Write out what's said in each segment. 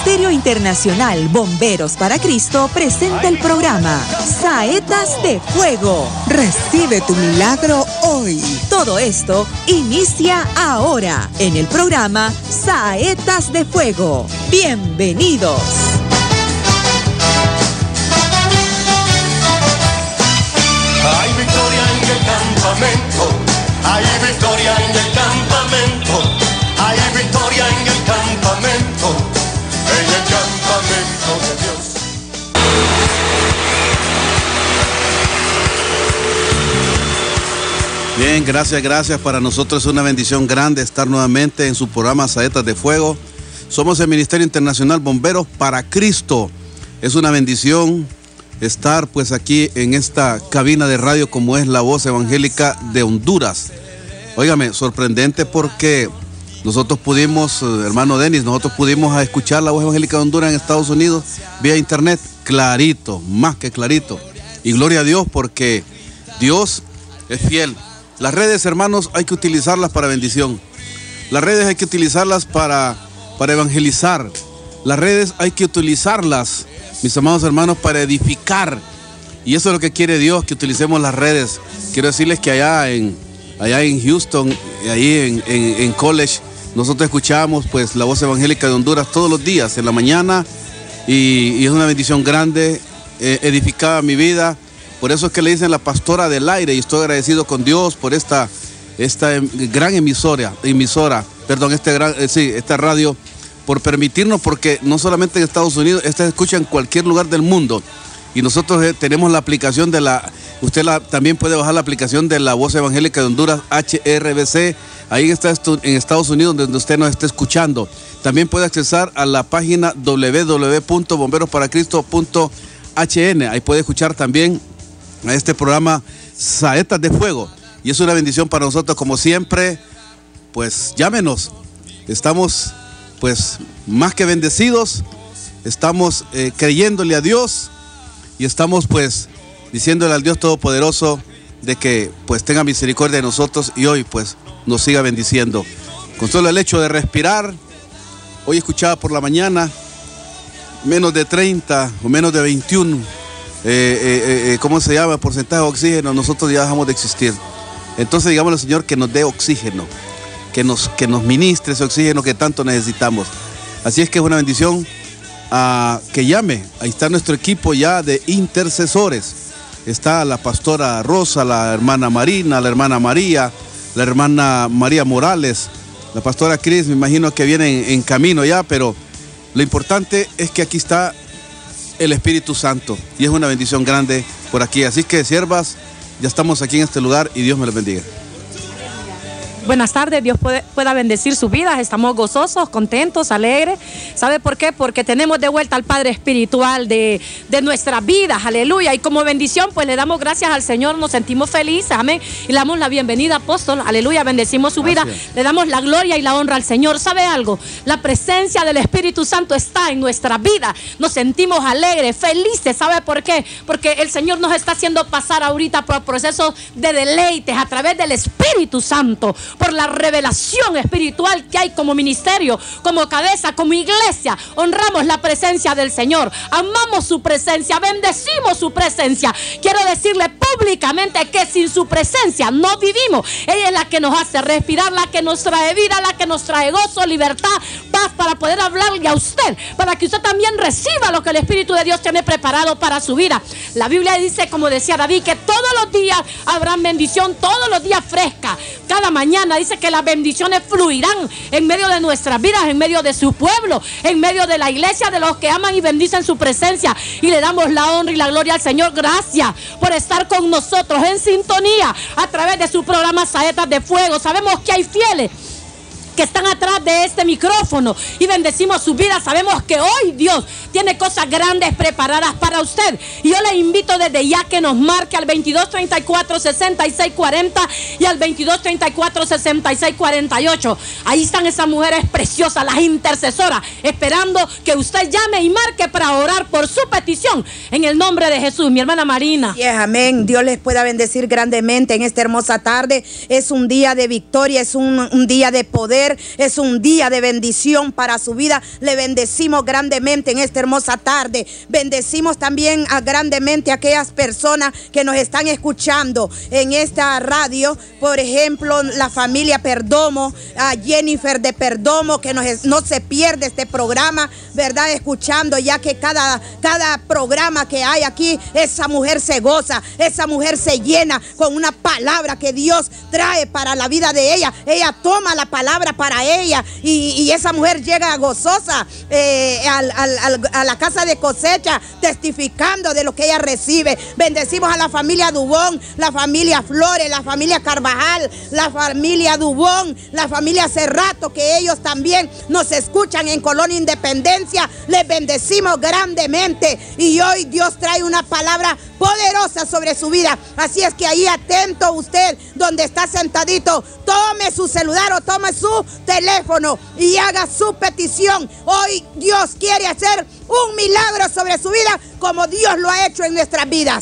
Ministerio Internacional Bomberos para Cristo presenta el programa Saetas de Fuego. Recibe tu milagro hoy. Todo esto inicia ahora en el programa Saetas de Fuego. Bienvenidos. Hay victoria en el campamento, hay victoria en el campamento, hay victoria en el campamento de Dios. Bien, gracias. Para nosotros es una bendición grande estar nuevamente en su programa Saetas de Fuego. Somos el Ministerio Internacional Bomberos para Cristo. Es una bendición estar pues aquí en esta cabina de radio como es la Voz Evangélica de Honduras. Óigame, sorprendente porque nosotros pudimos, hermano Denis, nosotros pudimos escuchar la Voz Evangélica de Honduras en Estados Unidos vía internet, clarito, más que clarito. Y gloria a Dios porque Dios es fiel. Las redes, hermanos, hay que utilizarlas para bendición. Las redes hay que utilizarlas para evangelizar. Las redes hay que utilizarlas, mis amados hermanos, para edificar. Y eso es lo que quiere Dios, que utilicemos las redes. Quiero decirles que allá en Houston, ahí en College, nosotros escuchamos pues la Voz Evangélica de Honduras todos los días, en la mañana. Y es una bendición grande, edificaba mi vida. Por eso es que le dicen la pastora del aire. Y estoy agradecido con Dios por esta gran emisora, esta radio, por permitirnos, porque no solamente en Estados Unidos, esta se escucha en cualquier lugar del mundo. Y nosotros tenemos la aplicación también puede bajar la aplicación de la Voz Evangélica de Honduras, HRBC, ahí está en Estados Unidos, donde usted nos esté escuchando. También puede accesar a la página www.bomberosparacristo.hn, ahí puede escuchar también a este programa Saetas de Fuego. Y es una bendición para nosotros, como siempre, pues llámenos. Estamos pues más que bendecidos, estamos creyéndole a Dios y estamos pues diciéndole al Dios Todopoderoso de que pues tenga misericordia de nosotros y hoy pues nos siga bendiciendo. Con solo el hecho de respirar, hoy escuchaba por la mañana, menos de 30 o menos de 21, ¿cómo se llama? Porcentaje de oxígeno, nosotros ya dejamos de existir. Entonces digámosle al Señor que nos dé oxígeno, que nos ministre ese oxígeno que tanto necesitamos. Así es que es una bendición que llame. Ahí está nuestro equipo ya de intercesores. Está la pastora Rosa, la hermana Marina, la hermana María, la hermana María Morales, la pastora Cris, me imagino que viene en camino ya, pero lo importante es que aquí está el Espíritu Santo y es una bendición grande por aquí. Así que siervas, ya estamos aquí en este lugar y Dios me los bendiga. Buenas tardes, Dios pueda bendecir sus vidas, estamos gozosos, contentos, alegres. ¿Sabe por qué? Porque tenemos de vuelta al Padre Espiritual de nuestras vidas, aleluya. Y como bendición, pues le damos gracias al Señor, nos sentimos felices, amén. Y le damos la bienvenida, apóstol, aleluya, bendecimos su vida. Le damos la gloria y la honra al Señor. ¿Sabe algo? La presencia del Espíritu Santo está en nuestra vida. Nos sentimos alegres, felices. ¿Sabe por qué? Porque el Señor nos está haciendo pasar ahorita por procesos de deleites a través del Espíritu Santo, por la revelación espiritual que hay como ministerio, como cabeza, como iglesia. Honramos la presencia del Señor, amamos su presencia, bendecimos su presencia. Quiero decirle públicamente que sin su presencia no vivimos. Ella es la que nos hace respirar, la que nos trae vida, la que nos trae gozo, libertad, paz, para poder hablarle a usted, para que usted también reciba lo que el Espíritu de Dios tiene preparado para su vida. La Biblia dice, como decía David, que todos los días habrán bendición, todos los días fresca. Cada mañana dice que las bendiciones fluirán en medio de nuestras vidas, en medio de su pueblo, en medio de la iglesia, de los que aman y bendicen su presencia. Y le damos la honra y la gloria al Señor. Gracias por estar con nosotros en sintonía a través de su programa Saetas de Fuego. Sabemos que hay fieles que están atrás de este micrófono y bendecimos su vida. Sabemos que hoy Dios tiene cosas grandes preparadas para usted. Y yo le invito desde ya que nos marque al 2234-6640 y al 2234-6648. Ahí están esas mujeres preciosas, las intercesoras, esperando que usted llame y marque para orar por su petición en el nombre de Jesús. Mi hermana Marina. Sí, amén. Dios les pueda bendecir grandemente en esta hermosa tarde. Es un día de victoria, es un día de poder, mujer es un día de bendición para su vida. Le bendecimos grandemente en esta hermosa tarde. Bendecimos también grandemente a aquellas personas que nos están escuchando en esta radio. Por ejemplo, la familia Perdomo, a Jennifer de Perdomo, que no se pierde este programa, ¿verdad? Escuchando, ya que cada programa que hay aquí, esa mujer se goza, esa mujer se llena con una palabra que Dios trae para la vida de ella. Ella toma la palabra para ella y esa mujer llega gozosa a la casa de cosecha, testificando de lo que ella recibe. Bendecimos a la familia Dubón, la familia Flores, la familia Carvajal, la familia Dubón, la familia Cerrato, que ellos también nos escuchan en Colonia Independencia. Les bendecimos grandemente y hoy Dios trae una palabra poderosa sobre su vida. Así es que ahí atento usted donde está sentadito, tome su celular o tome su teléfono y haga su petición. Hoy Dios quiere hacer un milagro sobre su vida como Dios lo ha hecho en nuestras vidas.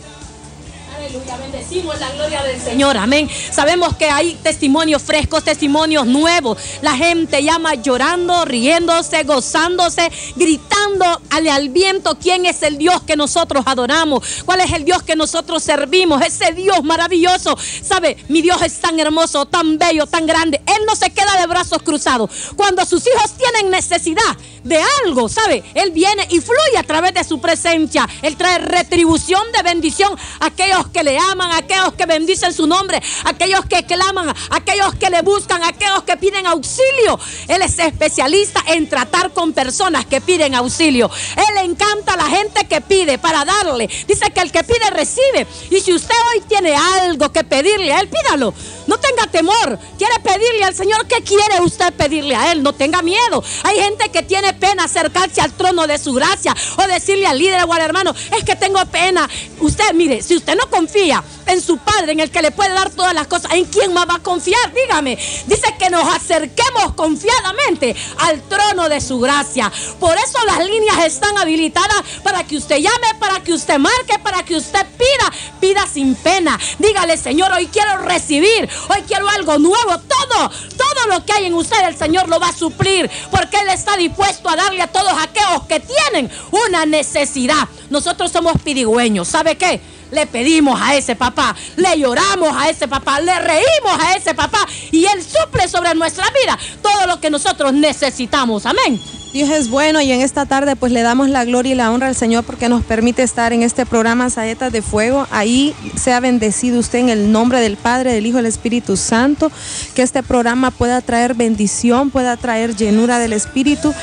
Aleluya, bendecimos la gloria del Señor, amén. Sabemos que hay testimonios frescos, testimonios nuevos. La gente llama llorando, riéndose, gozándose, gritando al viento quién es el Dios que nosotros adoramos, cuál es el Dios que nosotros servimos, ese Dios maravilloso. ¿Sabe? Mi Dios es tan hermoso, tan bello, tan grande. Él no se queda de brazos cruzados. Cuando sus hijos tienen necesidad de algo, ¿sabe? Él viene y fluye a través de su presencia. Él trae retribución de bendición a aquellos que le aman, a aquellos que bendicen su nombre, a aquellos que claman, a aquellos que le buscan, a aquellos que piden auxilio. Él es especialista en tratar con personas que piden auxilio. Él le encanta a la gente que pide para darle. Dice que el que pide recibe. Y si usted hoy tiene algo que pedirle a Él, pídalo. No tenga temor. Quiere pedirle al Señor, ¿qué quiere usted pedirle a Él? No tenga miedo. Hay gente que tiene pena acercarse al trono de su gracia o decirle al líder o al hermano, es que tengo pena. Usted, mire, si usted no confía en su Padre, en el que le puede dar todas las cosas, ¿en quién más va a confiar? Dígame. Dice que nos acerquemos confiadamente al trono de su gracia. Por eso las líneas están habilitadas para que usted llame, para que usted marque, para que usted pida sin pena. Dígale, Señor, hoy quiero recibir, hoy quiero algo nuevo. Todo lo que hay en usted, el Señor lo va a suplir, porque Él está dispuesto a darle a todos aquellos que tienen una necesidad. Nosotros somos pidigüeños. ¿Sabe qué? Le pedimos a ese papá, le lloramos a ese papá, le reímos a ese papá y Él suple sobre nuestra vida todo lo que nosotros necesitamos. Amén. Dios es bueno y en esta tarde pues le damos la gloria y la honra al Señor porque nos permite estar en este programa Saetas de Fuego. Ahí sea bendecido usted en el nombre del Padre, del Hijo y del Espíritu Santo. Que este programa pueda traer bendición, pueda traer llenura del Espíritu.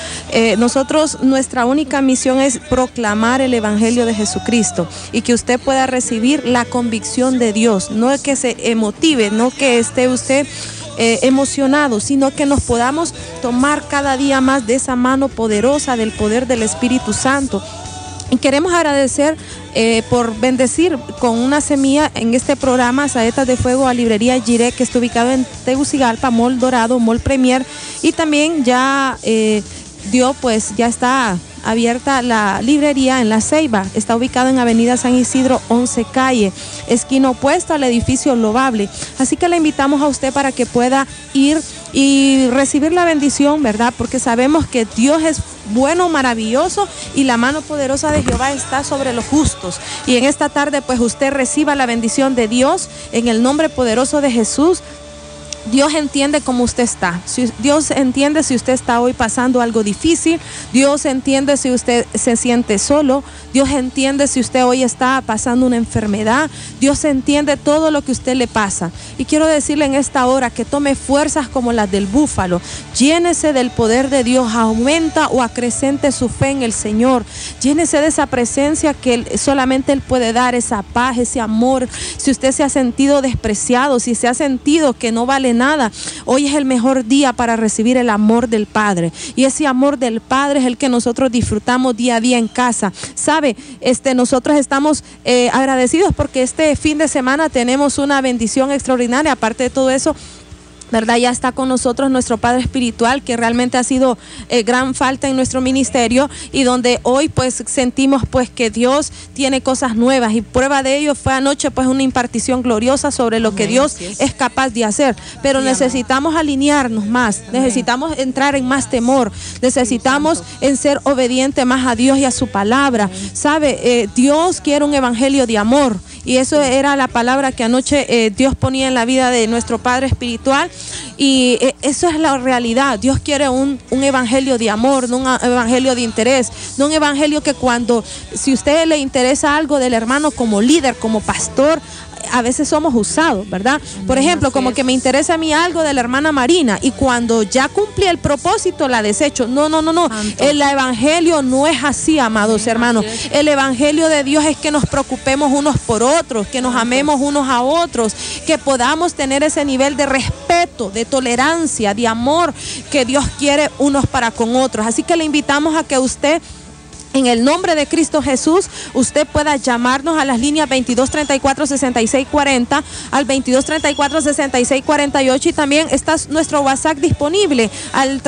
Nuestra única misión es proclamar el Evangelio de Jesucristo y que usted pueda recibir la convicción de Dios. No es que se emotive, no que esté usted emocionados, sino que nos podamos tomar cada día más de esa mano poderosa del poder del Espíritu Santo. Y queremos agradecer por bendecir con una semilla en este programa Saetas de Fuego a Librería Jiré, que está ubicado en Tegucigalpa, Mall Dorado, Mall Premier, y también ya ya está abierta la librería en La Ceiba. Está ubicado en Avenida San Isidro 11 calle, esquina opuesta al edificio Loable. Así que le invitamos a usted para que pueda ir y recibir la bendición, ¿verdad? Porque sabemos que Dios es bueno, maravilloso y la mano poderosa de Jehová está sobre los justos. Y en esta tarde pues usted reciba la bendición de Dios en el nombre poderoso de Jesús. Dios entiende cómo usted está. Dios entiende si usted está hoy pasando algo difícil. Dios entiende si usted se siente solo. Dios entiende si usted hoy está pasando una enfermedad. Dios entiende todo lo que a usted le pasa. Y quiero decirle en esta hora que tome fuerzas como las del búfalo. Llénese del poder de Dios. Aumenta o acrecente su fe en el Señor. Llénese de esa presencia que solamente Él puede dar, esa paz, ese amor. Si usted se ha sentido despreciado, si se ha sentido que no vale nada, hoy es el mejor día para recibir el amor del Padre, y ese amor del Padre es el que nosotros disfrutamos día a día en casa. Sabe, nosotros estamos agradecidos porque este fin de semana tenemos una bendición extraordinaria. Aparte de todo eso, ¿verdad? Ya está con nosotros nuestro Padre Espiritual, que realmente ha sido gran falta en nuestro ministerio, y donde hoy pues sentimos pues que Dios tiene cosas nuevas, y prueba de ello fue anoche pues una impartición gloriosa sobre lo que Dios es capaz de hacer. Pero necesitamos alinearnos más, necesitamos entrar en más temor, necesitamos en ser obediente más a Dios y a su palabra. ¿Sabe? Dios quiere un evangelio de amor, y eso era la palabra que anoche Dios ponía en la vida de nuestro Padre Espiritual, y eso es la realidad. Dios quiere un evangelio de amor, no un evangelio de interés, no un evangelio que si a usted le interesa algo del hermano como líder, como pastor, a veces somos usados, ¿verdad? Por ejemplo, como que me interesa a mí algo de la hermana Marina, y cuando ya cumplí el propósito la desecho. No. El evangelio no es así, amados hermanos. El evangelio de Dios es que nos preocupemos unos por otros, que nos amemos unos a otros, que podamos tener ese nivel de respeto, de tolerancia, de amor que Dios quiere unos para con otros. Así que le invitamos a que usted, en el nombre de Cristo Jesús, usted pueda llamarnos a las líneas 2234-6640, al 2234-6648, y también está nuestro WhatsApp disponible al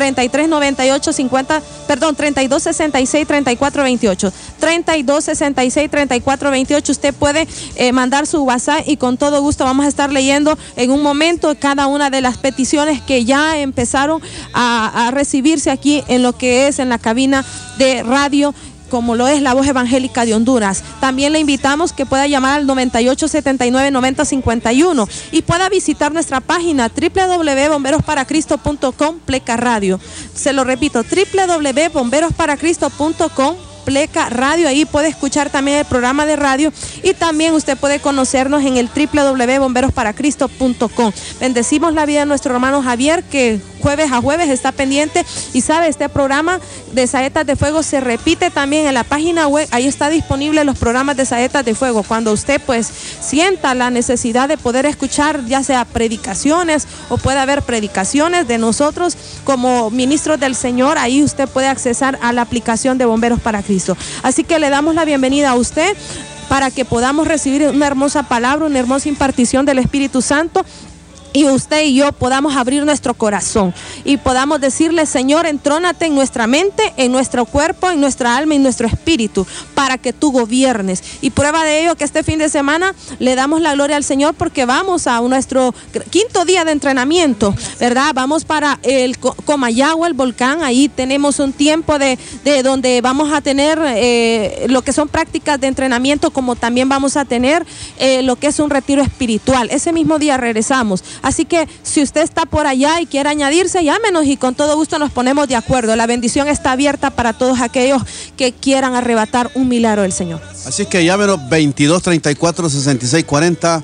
3266-3428. 3266-3428. Usted puede mandar su WhatsApp, y con todo gusto vamos a estar leyendo en un momento cada una de las peticiones que ya empezaron a recibirse aquí en lo que es en la cabina de radio, como lo es la Voz Evangélica de Honduras. También le invitamos que pueda llamar al 9879-9051 y pueda visitar nuestra página www.bomberosparacristo.com /radio. Se lo repito, www.bomberosparacristo.com /radio. Ahí puede escuchar también el programa de radio, y también usted puede conocernos en el www.bomberosparacristo.com. Bendecimos la vida de nuestro hermano Javier, que jueves a jueves está pendiente, y sabe, este programa de Saetas de Fuego se repite también en la página web. Ahí está disponible los programas de Saetas de Fuego. Cuando usted pues sienta la necesidad de poder escuchar ya sea predicaciones, o puede haber predicaciones de nosotros como ministros del Señor, ahí usted puede accesar a la aplicación de Bomberos para Cristo. Así que le damos la bienvenida a usted para que podamos recibir una hermosa palabra, una hermosa impartición del Espíritu Santo, y usted y yo podamos abrir nuestro corazón y podamos decirle: Señor, entrónate en nuestra mente, en nuestro cuerpo, en nuestra alma y en nuestro espíritu, para que tú gobiernes. Y prueba de ello que este fin de semana le damos la gloria al Señor, porque vamos a nuestro quinto día de entrenamiento, ¿verdad? Vamos para el Comayagua, el volcán. Ahí tenemos un tiempo de donde vamos a tener lo que son prácticas de entrenamiento, como también vamos a tener lo que es un retiro espiritual. Ese mismo día regresamos. Así que si usted está por allá y quiere añadirse, llámenos y con todo gusto nos ponemos de acuerdo. La bendición está abierta para todos aquellos que quieran arrebatar un milagro del Señor. Así que llámenos 2234-6640,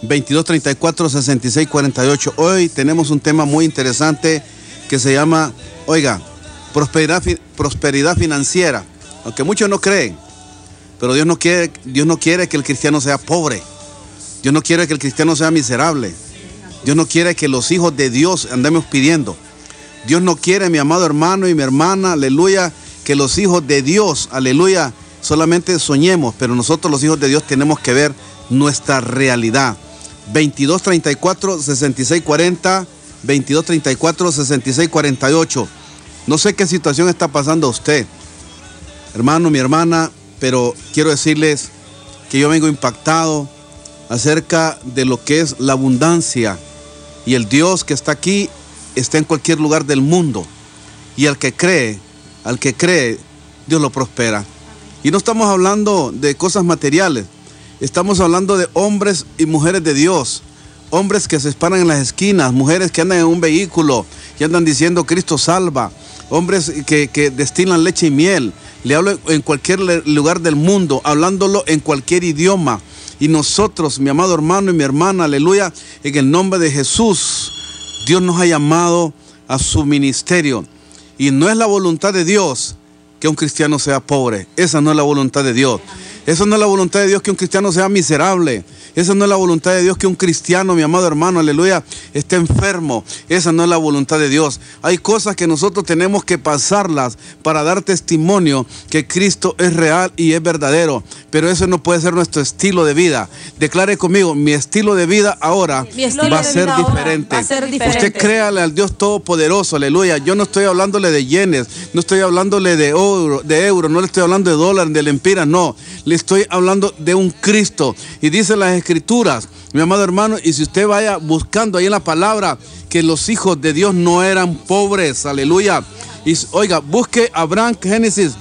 2234-6648. Hoy tenemos un tema muy interesante que se llama, oiga, prosperidad financiera. Aunque muchos no creen, pero Dios no quiere que el cristiano sea pobre. Dios no quiere que el cristiano sea miserable. Dios no quiere que los hijos de Dios andemos pidiendo. Dios no quiere, mi amado hermano y mi hermana, aleluya, que los hijos de Dios, aleluya, solamente soñemos, pero nosotros los hijos de Dios tenemos que ver nuestra realidad. 2234-6640, 2234-6648. No sé qué situación está pasando a usted, hermano, mi hermana, pero quiero decirles que yo vengo impactado acerca de lo que es la abundancia, y el Dios que está aquí está en cualquier lugar del mundo, y al que cree, Dios lo prospera. Y no estamos hablando de cosas materiales, estamos hablando de hombres y mujeres de Dios, hombres que se paran en las esquinas, mujeres que andan en un vehículo y andan diciendo Cristo salva, hombres que destilan leche y miel. Le hablo en cualquier lugar del mundo, hablándolo en cualquier idioma. Y nosotros, mi amado hermano y mi hermana, aleluya, en el nombre de Jesús, Dios nos ha llamado a su ministerio. Y no es la voluntad de Dios que un cristiano sea pobre. Esa no es la voluntad de Dios. Esa no es la voluntad de Dios, que un cristiano sea miserable. Esa no es la voluntad de Dios, que un cristiano, mi amado hermano, aleluya, esté enfermo. Esa no es la voluntad de Dios. Hay cosas que nosotros tenemos que pasarlas para dar testimonio que Cristo es real y es verdadero. Pero eso no puede ser nuestro estilo de vida. Declare conmigo, mi estilo de vida ahora va a ser diferente. Usted créale al Dios Todopoderoso, aleluya. Yo no estoy hablándole de yenes, no estoy hablándole de euro, no le estoy hablando de dólar, de lempiras, no. Le estoy hablando de un Cristo. Y dice las Escrituras, mi amado hermano, y si usted vaya buscando ahí en la palabra, que los hijos de Dios no eran pobres, aleluya. Y oiga, busque Abraham, Génesis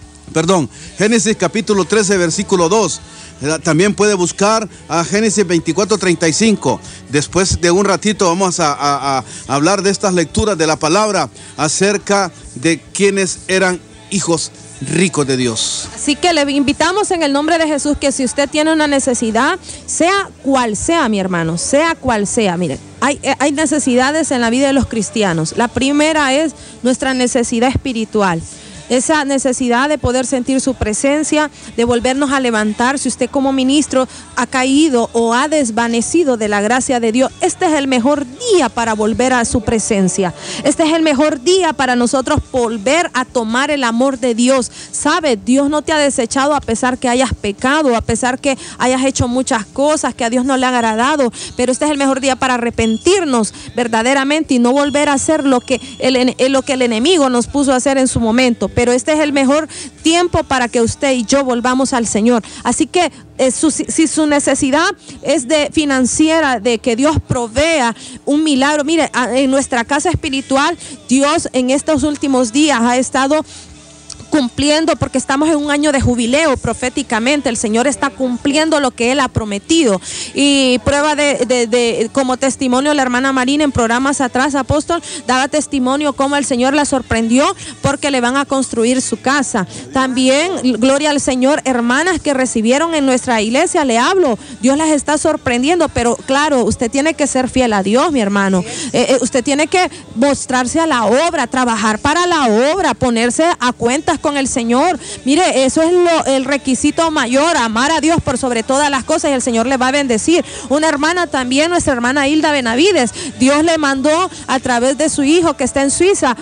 capítulo 13, versículo 2. También puede buscar a Génesis 24:35. Después de un ratito vamos a hablar de estas lecturas de la palabra acerca de quienes eran hijos ricos de Dios. Así que le invitamos en el nombre de Jesús que si usted tiene una necesidad, sea cual sea, mi hermano, sea cual sea, mire, hay necesidades en la vida de los cristianos. La primera es nuestra necesidad espiritual. Esa necesidad de poder sentir su presencia, de volvernos a levantar. Si usted como ministro ha caído o ha desvanecido de la gracia de Dios, este es el mejor día para volver a su presencia. Este es el mejor día para nosotros volver a tomar el amor de Dios. ¿Sabe? Dios no te ha desechado a pesar que hayas pecado, a pesar que hayas hecho muchas cosas que a Dios no le ha agradado. Pero este es el mejor día para arrepentirnos verdaderamente y no volver a hacer lo que el enemigo nos puso a hacer en su momento. Pero este es el mejor tiempo para que usted y yo volvamos al Señor. Así que si su necesidad es financiera, de que Dios provea un milagro, mire, en nuestra casa espiritual, Dios en estos últimos días ha estado cumpliendo, porque estamos en un año de jubileo proféticamente. El Señor está cumpliendo lo que Él ha prometido. Y prueba como testimonio, la hermana Marina en programas atrás, apóstol, daba testimonio cómo el Señor la sorprendió porque le van a construir su casa. También, gloria al Señor, hermanas que recibieron en nuestra iglesia, le hablo, Dios las está sorprendiendo, pero claro, usted tiene que ser fiel a Dios, mi hermano. Usted tiene que mostrarse a la obra, trabajar para la obra, ponerse a cuentas con el Señor. Mire, eso es el requisito mayor, amar a Dios por sobre todas las cosas, y el Señor le va a bendecir. Una hermana también, nuestra hermana Hilda Benavides, Dios le mandó a través de su hijo que está en Suiza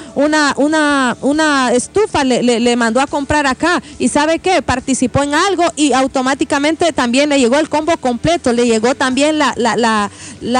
una estufa, le mandó a comprar acá, y ¿sabe qué? Participó en algo y automáticamente también le llegó el combo completo, le llegó también la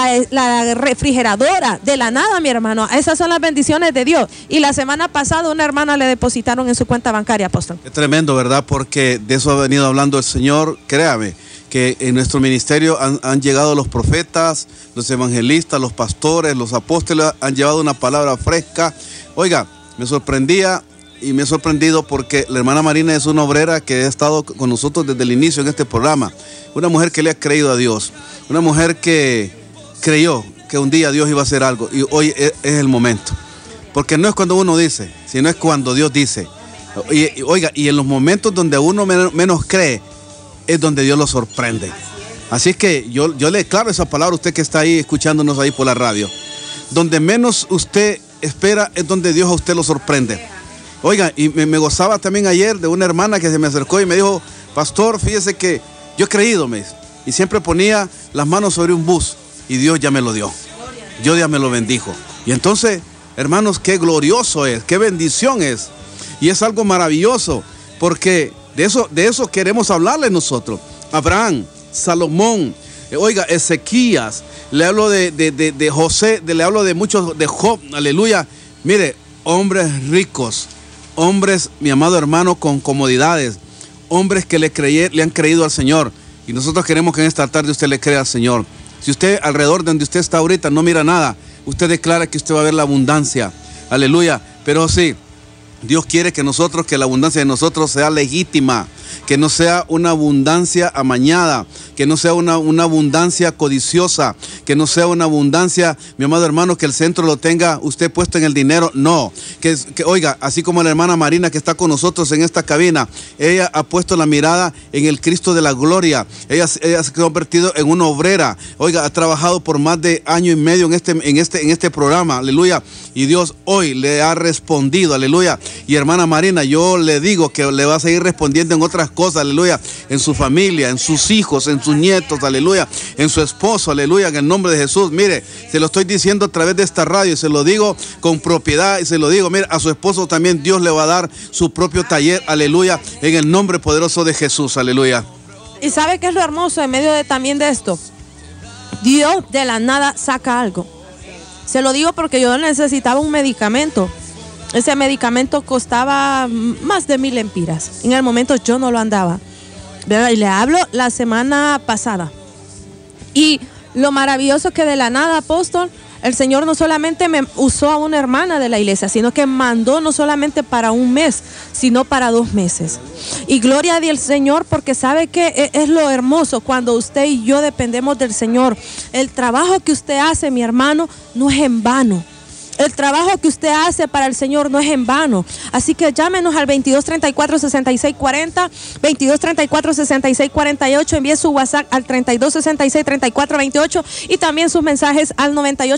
refrigeradora de la nada, mi hermano. Esas son las bendiciones de Dios. Y la semana pasada una hermana le depositaron en su cuenta bancaria, apóstol. Es tremendo, ¿verdad? Porque de eso ha venido hablando el Señor. Créame que en nuestro ministerio han llegado los profetas, los evangelistas, los pastores, los apóstoles, han llevado una palabra fresca. Oiga, me sorprendía y me he sorprendido porque la hermana Marina es una obrera que ha estado con nosotros desde el inicio en este programa. Una mujer que le ha creído a Dios, una mujer que creyó que un día Dios iba a hacer algo, y hoy es el momento. Porque no es cuando uno dice, sino es cuando Dios dice. Y oiga, y en los momentos donde uno menos cree, es donde Dios lo sorprende. Así que yo le declaro esa palabra a usted que está ahí escuchándonos ahí por la radio. Donde menos usted espera es donde Dios a usted lo sorprende. Oiga, y me gozaba también ayer de una hermana que se me acercó y me dijo, pastor, fíjese que yo he creído, y siempre ponía las manos sobre un bus y Dios ya me lo dio. Dios ya me lo bendijo. Y entonces, hermanos, qué glorioso es, qué bendición es. Y es algo maravilloso, porque de eso queremos hablarle nosotros. Abraham, Salomón, oiga, Ezequías, le hablo de José, le hablo de muchos, de Job, aleluya. Mire, hombres ricos, hombres, mi amado hermano, con comodidades, hombres que le han creído al Señor. Y nosotros queremos que en esta tarde usted le crea al Señor. Si usted alrededor de donde usted está ahorita no mira nada, usted declara que usted va a ver la abundancia, aleluya. Pero sí, Dios quiere que la abundancia de nosotros sea legítima, que no sea una abundancia amañada, que no sea una abundancia codiciosa, que no sea una abundancia, mi amado hermano, que el centro lo tenga usted puesto en el dinero. No, que oiga, así como la hermana Marina que está con nosotros en esta cabina, ella ha puesto la mirada en el Cristo de la gloria. Ella se ha convertido en una obrera. Oiga, ha trabajado por más de año y medio en este programa, aleluya. Y Dios hoy le ha respondido, aleluya. Y hermana Marina, yo le digo que le va a seguir respondiendo en otras cosas, aleluya, en su familia, en sus hijos, en sus nietos, aleluya, en su esposo, aleluya, en el nombre de Jesús. Mire, se lo estoy diciendo a través de esta radio y se lo digo con propiedad y se lo digo, mire, a su esposo también Dios le va a dar su propio taller, aleluya, en el nombre poderoso de Jesús, aleluya. ¿Y sabe qué es lo hermoso en medio también de esto? Dios de la nada saca algo. Se lo digo porque yo necesitaba un medicamento. Ese medicamento costaba más de 1,000 lempiras. En el momento yo no lo andaba, ¿verdad? Y le hablo la semana pasada. Y lo maravilloso que de la nada, apóstol, el Señor no solamente me usó a una hermana de la iglesia, sino que mandó no solamente para 1 mes, sino para 2 meses. Y gloria al Señor, porque sabe que es lo hermoso cuando usted y yo dependemos del Señor. El trabajo que usted hace, mi hermano, no es en vano. El trabajo que usted hace para el Señor no es en vano. Así que llámenos al 2234-6640, 2234-6648, envíe su WhatsApp al 3266-3428 y también sus mensajes al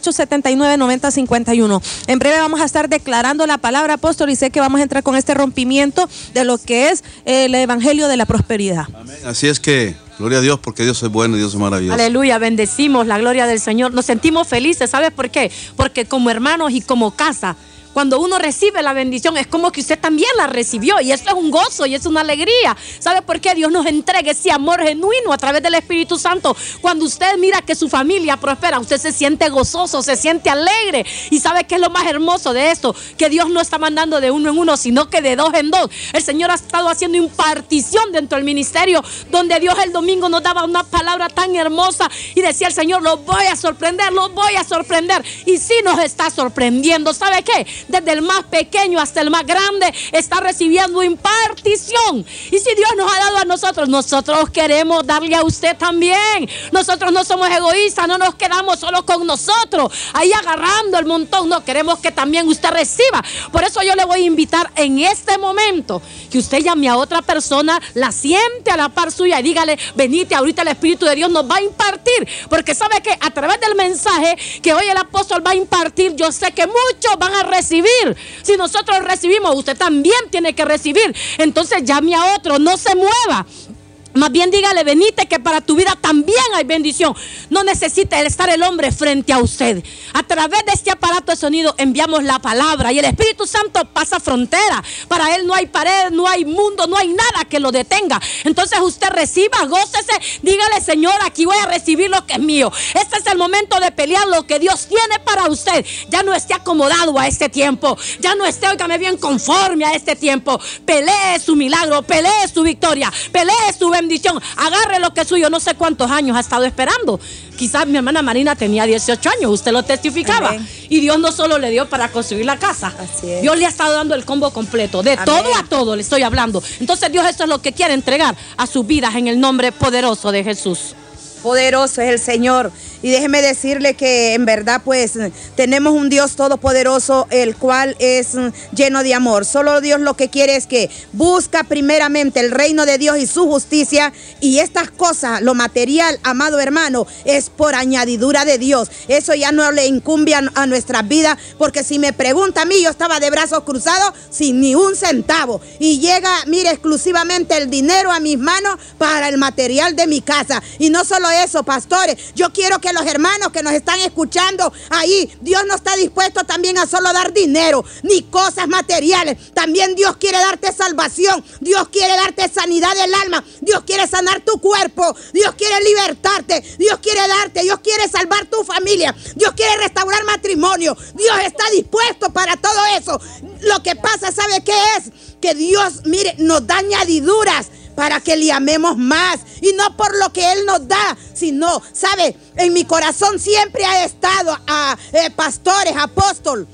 9879-9051. En breve vamos a estar declarando la palabra, apóstol, y sé que vamos a entrar con este rompimiento de lo que es el evangelio de la prosperidad. Amén. Así es que gloria a Dios, porque Dios es bueno y Dios es maravilloso. Aleluya, bendecimos la gloria del Señor. Nos sentimos felices, ¿sabes por qué? Porque como hermanos y como casa, cuando uno recibe la bendición es como que usted también la recibió, y eso es un gozo y es una alegría. ¿Sabe por qué? Dios nos entrega ese amor genuino a través del Espíritu Santo. Cuando usted mira que su familia prospera, usted se siente gozoso, se siente alegre. ¿Y sabe qué es lo más hermoso de esto? Que Dios no está mandando de uno en uno, sino que de 2 en 2. El Señor ha estado haciendo impartición dentro del ministerio, donde Dios el domingo nos daba una palabra tan hermosa y decía el Señor, los voy a sorprender, los voy a sorprender. Y sí nos está sorprendiendo. ¿Sabe qué? Desde el más pequeño hasta el más grande está recibiendo impartición. Y si Dios nos ha dado a nosotros, nosotros queremos darle a usted también. Nosotros no somos egoístas, no nos quedamos solo con nosotros ahí agarrando el montón. No, queremos que también usted reciba. Por eso yo le voy a invitar en este momento que usted llame a otra persona, la siente a la par suya y dígale, venite, ahorita el Espíritu de Dios nos va a impartir. Porque sabe que a través del mensaje que hoy el apóstol va a impartir, yo sé que muchos van a recibir. Si nosotros recibimos, usted también tiene que recibir. Entonces llame a otro, no se mueva. Más bien dígale, venite, que para tu vida también hay bendición. No necesita estar el hombre frente a usted. A través de este aparato de sonido enviamos la palabra y el Espíritu Santo pasa frontera. Para él no hay pared, no hay mundo, no hay nada que lo detenga. Entonces usted reciba, gócese, dígale, Señor, aquí voy a recibir lo que es mío. Este es el momento de pelear lo que Dios tiene para usted. Ya no esté acomodado a este tiempo. Ya no esté, óigame bien, conforme a este tiempo. Pelee su milagro, pelee su victoria, pelee su bendición. Agarre lo que es suyo. No sé cuántos años ha estado esperando. Quizás mi hermana Marina tenía 18 años, usted lo testificaba. Amén. Y Dios no solo le dio para construir la casa, Dios le ha estado dando el combo completo, de Amén. Todo a todo le estoy hablando. Entonces Dios eso es lo que quiere entregar a sus vidas en el nombre poderoso de Jesús. Poderoso es el Señor. Y déjeme decirle que en verdad pues tenemos un Dios todopoderoso, el cual es lleno de amor. Solo Dios lo que quiere es que busca primeramente el reino de Dios y su justicia, y estas cosas, lo material, amado hermano, es por añadidura de Dios. Eso ya no le incumbe a nuestras vidas, porque si me pregunta a mí, yo estaba de brazos cruzados sin ni un centavo, y llega, mire, exclusivamente el dinero a mis manos para el material de mi casa. Y no solo eso, pastores, yo quiero que los hermanos que nos están escuchando ahí, Dios no está dispuesto también a solo dar dinero ni cosas materiales. También Dios quiere darte salvación, Dios quiere darte sanidad del alma, Dios quiere sanar tu cuerpo, Dios quiere libertarte, Dios quiere darte, Dios quiere salvar tu familia, Dios quiere restaurar matrimonio. Dios está dispuesto para todo eso. Lo que pasa, ¿sabe qué es? Que Dios, mire, nos da añadiduras para que le amemos más, y no por lo que Él nos da, sino, ¿sabe? En mi corazón siempre ha estado, pastores, apóstol,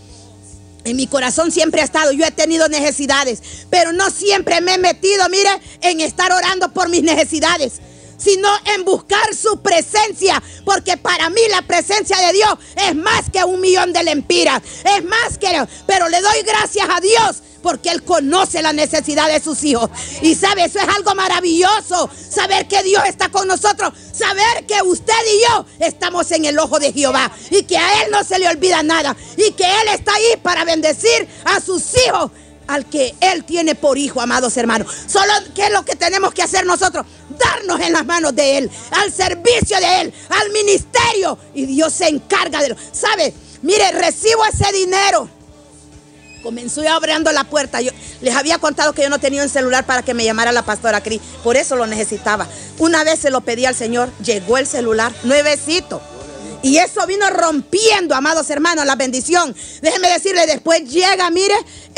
en mi corazón siempre ha estado, yo he tenido necesidades, pero no siempre me he metido, mire, en estar orando por mis necesidades, sino en buscar su presencia, porque para mí la presencia de Dios es más que 1,000,000 de lempiras, es más que, pero le doy gracias a Dios, porque Él conoce la necesidad de sus hijos. Y sabe, eso es algo maravilloso, saber que Dios está con nosotros, saber que usted y yo estamos en el ojo de Jehová, y que a Él no se le olvida nada, y que Él está ahí para bendecir a sus hijos al que Él tiene por hijo, amados hermanos. Solo, ¿qué es lo que tenemos que hacer nosotros? Darnos en las manos de Él, al servicio de Él, al ministerio, y Dios se encarga de lo. ¿Sabe? Mire, recibo ese dinero. Comenzó abriendo la puerta. Yo les había contado que yo no tenía un celular para que me llamara la pastora Cris. Por eso lo necesitaba. Una vez se lo pedí al Señor, llegó el celular, nuevecito. Y eso vino rompiendo, amados hermanos, la bendición. Déjenme decirle, después llega, mire,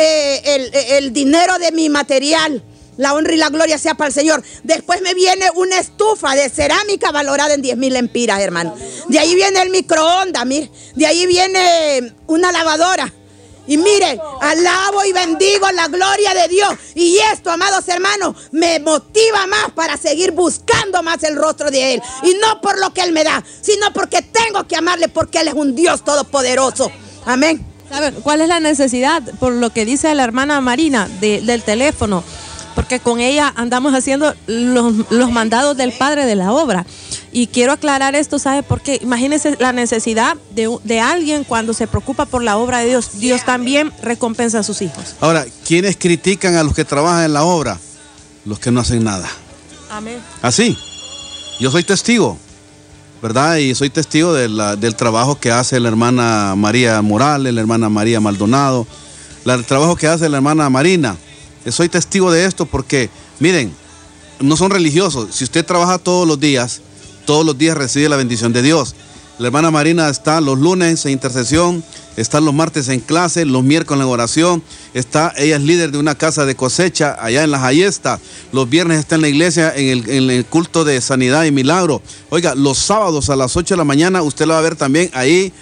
el dinero de mi material. La honra y la gloria sea para el Señor. Después me viene una estufa de cerámica valorada en 10,000 lempiras, hermano. De ahí viene el microondas, mire. De ahí viene una lavadora. Y mire, alabo y bendigo la gloria de Dios. Y esto, amados hermanos, me motiva más para seguir buscando más el rostro de Él. Y no por lo que Él me da, sino porque tengo que amarle, porque Él es un Dios todopoderoso. Amén. ¿Saben cuál es la necesidad? Por lo que dice la hermana Marina del teléfono. Porque con ella andamos haciendo los mandados del Padre de la obra. Y quiero aclarar esto, ¿sabe? Porque imagínense la necesidad de alguien cuando se preocupa por la obra de Dios. Dios también recompensa a sus hijos. Ahora, ¿quiénes critican a los que trabajan en la obra? Los que no hacen nada. Amén. Así. Yo soy testigo, ¿verdad? Y soy testigo del trabajo que hace la hermana María Morales, la hermana María Maldonado, el trabajo que hace la hermana Marina. Soy testigo de esto porque, miren, no son religiosos. Si usted trabaja todos los días recibe la bendición de Dios. La hermana Marina está los lunes en intercesión, está los martes en clase, los miércoles en oración, ella es líder de una casa de cosecha allá en La Jayesta, los viernes está en la iglesia en el culto de sanidad y milagro. Oiga, los sábados a las 8 de la mañana usted lo va a ver también ahí,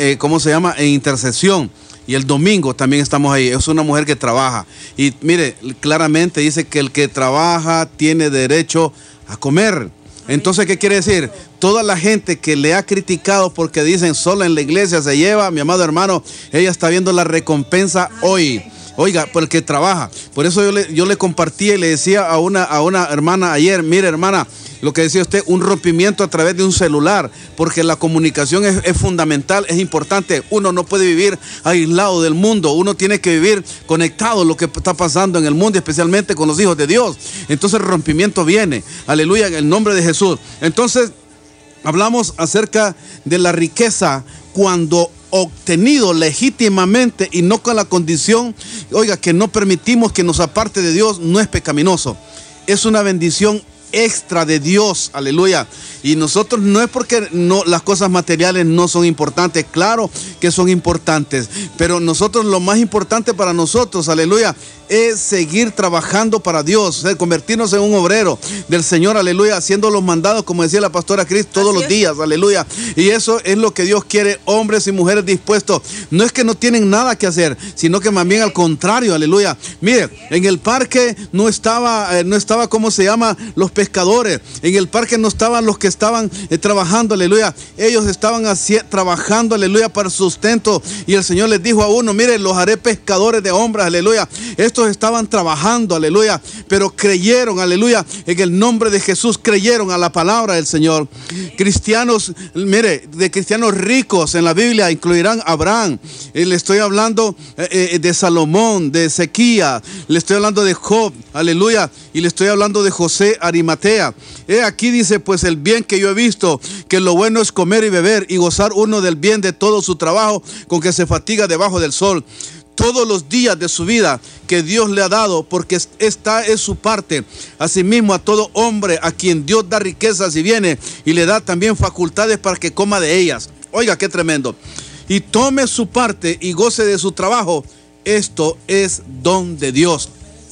en intercesión. Y el domingo también estamos ahí. Es una mujer que trabaja. Y mire, claramente dice que el que trabaja tiene derecho a comer. Entonces, ¿qué quiere decir? Toda la gente que le ha criticado porque dicen solo en la iglesia se lleva, mi amado hermano, ella está viendo la recompensa hoy. Oiga, por el que trabaja. Por eso yo le compartía y le decía a una hermana ayer, mire hermana, lo que decía usted, un rompimiento a través de un celular, porque la comunicación es fundamental, es importante. Uno no puede vivir aislado del mundo, uno tiene que vivir conectado a lo que está pasando en el mundo, especialmente con los hijos de Dios. Entonces el rompimiento viene, aleluya, en el nombre de Jesús. Entonces hablamos acerca de la riqueza cuando obtenido legítimamente y no con la condición, oiga, que no permitimos que nos aparte de Dios, no es pecaminoso, es una bendición extra de Dios, aleluya. Y nosotros no es porque las cosas materiales no son importantes, claro que son importantes, pero nosotros lo más importante para nosotros, aleluya, es seguir trabajando para Dios, convertirnos en un obrero del Señor, aleluya, haciendo los mandados, como decía la pastora Cris, todos los días, aleluya. Y eso es lo que Dios quiere, hombres y mujeres dispuestos. No es que no tienen nada que hacer, sino que más bien al contrario, aleluya. Mire, en el parque no estaba, ¿cómo se llama? Los pescadores. En el parque no estaban los que estaban trabajando, aleluya. Ellos estaban trabajando, aleluya, para sustento. Y el Señor les dijo a uno, mire, los haré pescadores de hombres, aleluya. Estos estaban trabajando, aleluya, pero creyeron, aleluya, en el nombre de Jesús, creyeron a la palabra del Señor. Cristianos, mire, de cristianos ricos en la Biblia incluirán a Abraham. Le estoy hablando de Salomón, de Ezequías, le estoy hablando de Job, aleluya, y le estoy hablando de José Arimatea. Aquí dice, pues el bien que yo he visto, que lo bueno es comer y beber y gozar uno del bien de todo su trabajo con que se fatiga debajo del sol. Todos los días de su vida que Dios le ha dado, porque esta es su parte. Asimismo a todo hombre a quien Dios da riquezas y bienes y le da también facultades para que coma de ellas. Oiga, qué tremendo. Y tome su parte y goce de su trabajo. Esto es don de Dios.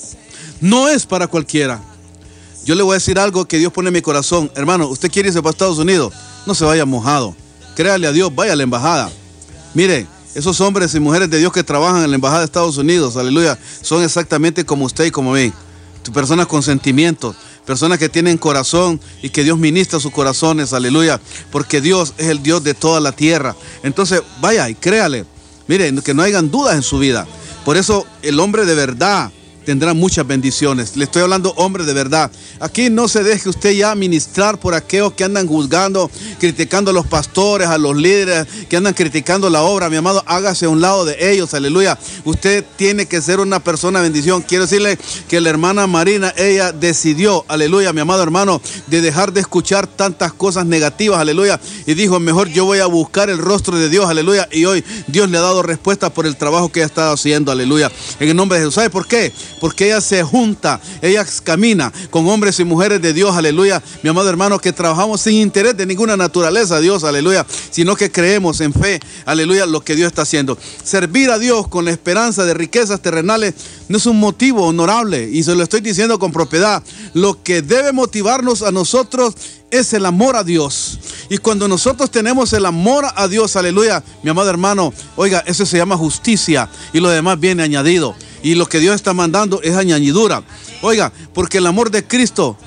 No es para cualquiera. Yo le voy a decir algo que Dios pone en mi corazón. Hermano, usted quiere irse para Estados Unidos, no se vaya mojado. Créale a Dios, vaya a la embajada. Mire, esos hombres y mujeres de Dios que trabajan en la embajada de Estados Unidos, aleluya, son exactamente como usted y como mí. Personas con sentimientos, personas que tienen corazón y que Dios ministra sus corazones, aleluya, porque Dios es el Dios de toda la tierra. Entonces, vaya y créale. Mire, que no hayan dudas en su vida. Por eso el hombre de verdad tendrán muchas bendiciones. Le estoy hablando, hombre, de verdad. Aquí no se deje usted ya ministrar por aquellos que andan juzgando, criticando a los pastores, a los líderes, que andan criticando la obra. Mi amado, hágase a un lado de ellos, aleluya. Usted tiene que ser una persona de bendición. Quiero decirle que la hermana Marina, ella decidió, aleluya, mi amado hermano, de dejar de escuchar tantas cosas negativas, aleluya, y dijo, mejor yo voy a buscar el rostro de Dios, aleluya, y hoy Dios le ha dado respuesta por el trabajo que ella ha estado haciendo, aleluya, en el nombre de Jesús. ¿Sabe por qué? Porque ella se junta, ella camina con hombres y mujeres de Dios, aleluya, mi amado hermano, que trabajamos sin interés de ninguna naturaleza, Dios, aleluya, sino que creemos en fe, aleluya, lo que Dios está haciendo. Servir a Dios con la esperanza de riquezas terrenales no es un motivo honorable, y se lo estoy diciendo con propiedad. Lo que debe motivarnos a nosotros es el amor a Dios. Y cuando nosotros tenemos el amor a Dios, aleluya, mi amado hermano, oiga, eso se llama justicia, y lo demás viene añadido. Y lo que Dios está mandando es añadidura. Oiga, porque el amor de Cristo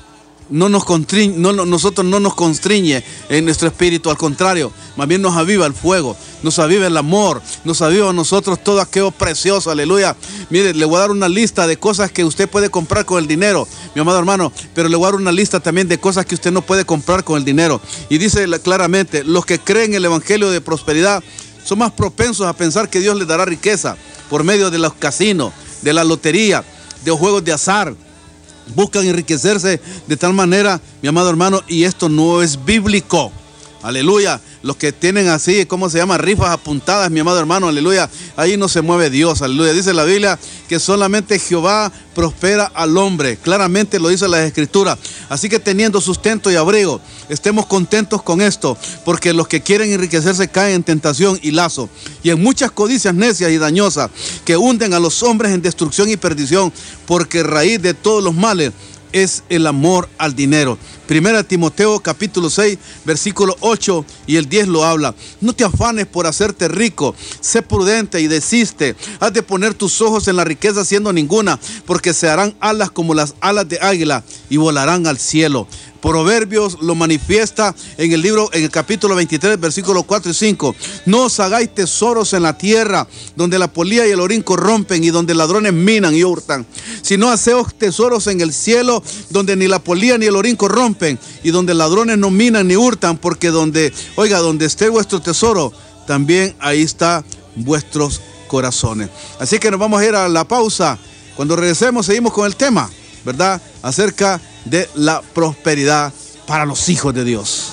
nosotros no nos constriñe en nuestro espíritu, al contrario, más bien nos aviva el fuego, nos aviva el amor, nos aviva a nosotros todo aquello precioso, aleluya. Mire, le voy a dar una lista de cosas que usted puede comprar con el dinero, mi amado hermano, pero le voy a dar una lista también de cosas que usted no puede comprar con el dinero. Y dice claramente, los que creen en el evangelio de prosperidad son más propensos a pensar que Dios les dará riqueza por medio de los casinos, de la lotería, de los juegos de azar. Buscan enriquecerse de tal manera, mi amado hermano, y esto no es bíblico. Aleluya. Los que tienen así, ¿cómo se llama? Rifas apuntadas, mi amado hermano, aleluya. Ahí no se mueve Dios, aleluya. Dice la Biblia que solamente Jehová prospera al hombre. Claramente lo dice la Escritura. Así que teniendo sustento y abrigo, estemos contentos con esto, porque los que quieren enriquecerse caen en tentación y lazo, y en muchas codicias necias y dañosas, que hunden a los hombres en destrucción y perdición, porque raíz de todos los males es el amor al dinero. Primera Timoteo capítulo 6, versículo 8 y el 10 lo habla. No te afanes por hacerte rico, sé prudente y desiste. Has de poner tus ojos en la riqueza siendo ninguna, porque se harán alas como las alas de águila y volarán al cielo. Proverbios lo manifiesta en el capítulo 23, versículos 4 y 5. No os hagáis tesoros en la tierra, donde la polilla y el orín corrompen y donde ladrones minan y hurtan, sino haceos tesoros en el cielo, donde ni la polilla ni el orín corrompen y donde ladrones no minan ni hurtan, porque donde esté vuestro tesoro, también ahí está vuestros corazones. Así que nos vamos a ir a la pausa. Cuando regresemos seguimos con el tema, ¿verdad?, acerca de la prosperidad para los hijos de Dios.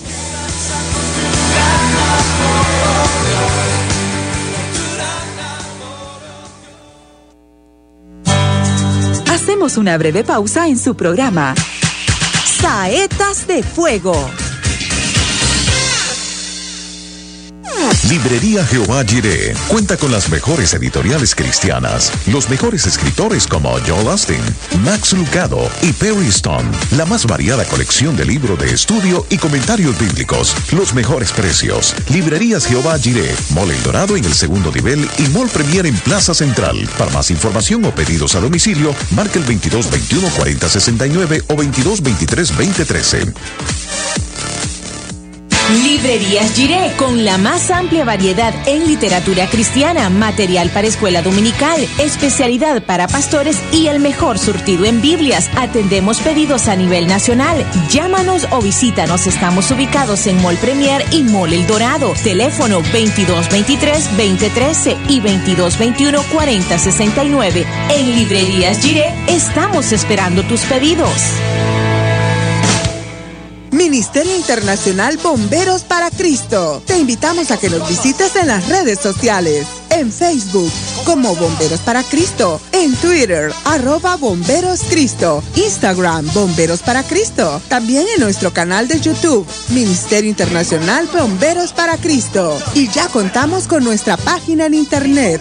Hacemos una breve pausa en su programa Saetas de Fuego. Librería Jehová Jireh cuenta con las mejores editoriales cristianas, los mejores escritores como Joel Austin, Max Lucado y Perry Stone, la más variada colección de libros de estudio y comentarios bíblicos, los mejores precios. Librerías Jehová Jireh, Mall El Dorado en el segundo nivel y Mall Premier en Plaza Central. Para más información o pedidos a domicilio, marca el 2221-4069 o 2223-2013. Librerías Jireh, con la más amplia variedad en literatura cristiana, material para escuela dominical, especialidad para pastores y el mejor surtido en Biblias. Atendemos pedidos a nivel nacional. Llámanos o visítanos. Estamos ubicados en Mall Premier y Mall El Dorado. Teléfono 2223-2013 y 2221-4069. En Librerías Jireh estamos esperando tus pedidos. Ministerio Internacional Bomberos para Cristo. Te invitamos a que nos visites en las redes sociales. En Facebook como Bomberos para Cristo, en Twitter @BomberosCristo, Instagram Bomberos para Cristo, también en nuestro canal de YouTube Ministerio Internacional Bomberos para Cristo, y ya contamos con nuestra página en internet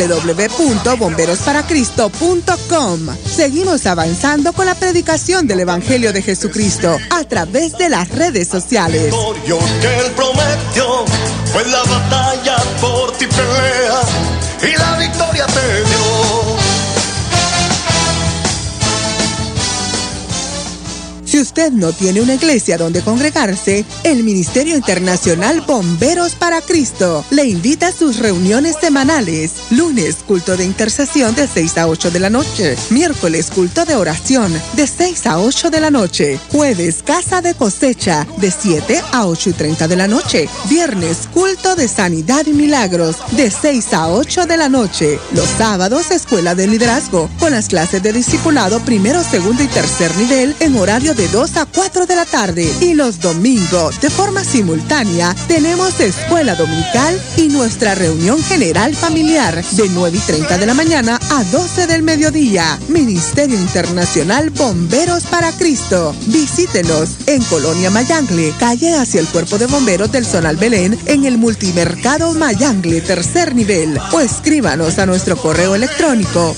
www.bomberosparacristo.com. Seguimos avanzando con la predicación del Evangelio de Jesucristo a través de las redes sociales. Que él prometió, pues la batalla por ti pelea y la victoria te dio. Si usted usted no tiene una iglesia donde congregarse, el Ministerio Internacional Bomberos para Cristo le invita a sus reuniones semanales. Lunes, culto de intercesión de 6 a 8 de la noche. Miércoles, culto de oración de 6 a 8 de la noche. Jueves, casa de cosecha de 7 a 8:30 de la noche. Viernes, culto de sanidad y milagros de 6 a 8 de la noche. Los sábados, escuela de liderazgo con las clases de discipulado primero, segundo y tercer nivel en horario de 2 a 4 de la tarde. Y los domingos, de forma simultánea, tenemos escuela dominical y nuestra reunión general familiar de 9:30 de la mañana a 12 del mediodía. Ministerio Internacional Bomberos para Cristo. Visítenos en Colonia Mayangle, calle hacia el Cuerpo de Bomberos del Zonal Belén, en el Multimercado Mayangle, tercer nivel. O escríbanos a nuestro correo electrónico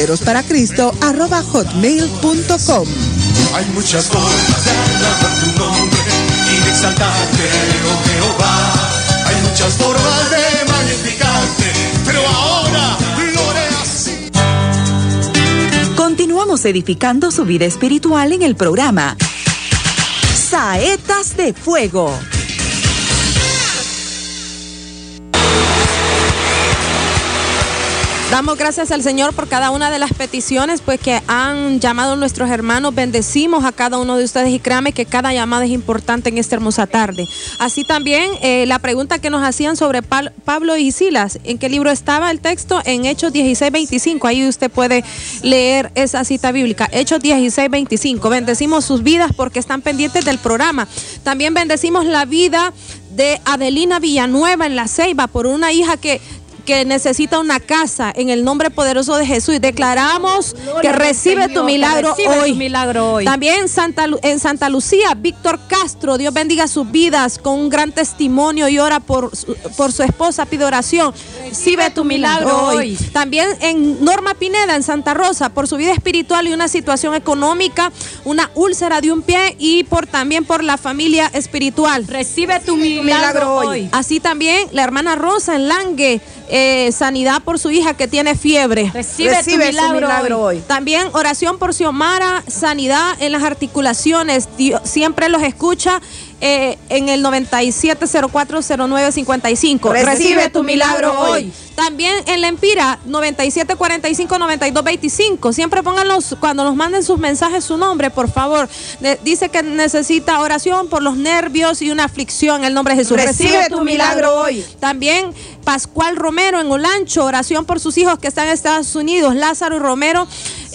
bomberosparacristo@hotmail.com. Hay muchas formas de alabar tu nombre y de exaltarte, oh Jehová. Hay muchas formas de magnificarte, pero ahora lo haré así. Continuamos edificando su vida espiritual en el programa Saetas de Fuego. Damos gracias al Señor por cada una de las peticiones pues que han llamado nuestros hermanos. Bendecimos a cada uno de ustedes y créanme que cada llamada es importante en esta hermosa tarde. Así también la pregunta que nos hacían sobre Pablo y Silas, ¿en qué libro estaba el texto? En Hechos 16:25, ahí usted puede leer esa cita bíblica. Hechos 16:25. Bendecimos sus vidas porque están pendientes del programa. También bendecimos la vida de Adelina Villanueva en La Ceiba por una hija que necesita una casa en el nombre poderoso de Jesús. Declaramos que recibe tu milagro hoy. También en Santa Lucía, Víctor Castro, Dios bendiga sus vidas con un gran testimonio y ora por su esposa, pide oración. Recibe tu milagro hoy. También en Norma Pineda, en Santa Rosa, por su vida espiritual y una situación económica, una úlcera de un pie y también por la familia espiritual. Recibe tu milagro hoy. Así también la hermana Rosa en Langue, sanidad por su hija que tiene fiebre. Recibe tu milagro hoy. También oración por Xiomara, sanidad en las articulaciones. Dios siempre los escucha en el 97040955. Recibe tu milagro hoy. También en la Empira, 97459225. Siempre pónganlos, cuando nos manden sus mensajes, su nombre, por favor. Dice que necesita oración por los nervios y una aflicción en el nombre de Jesús. Recibe tu milagro hoy. También Pascual Romero en Olancho, oración por sus hijos que están en Estados Unidos. Lázaro y Romero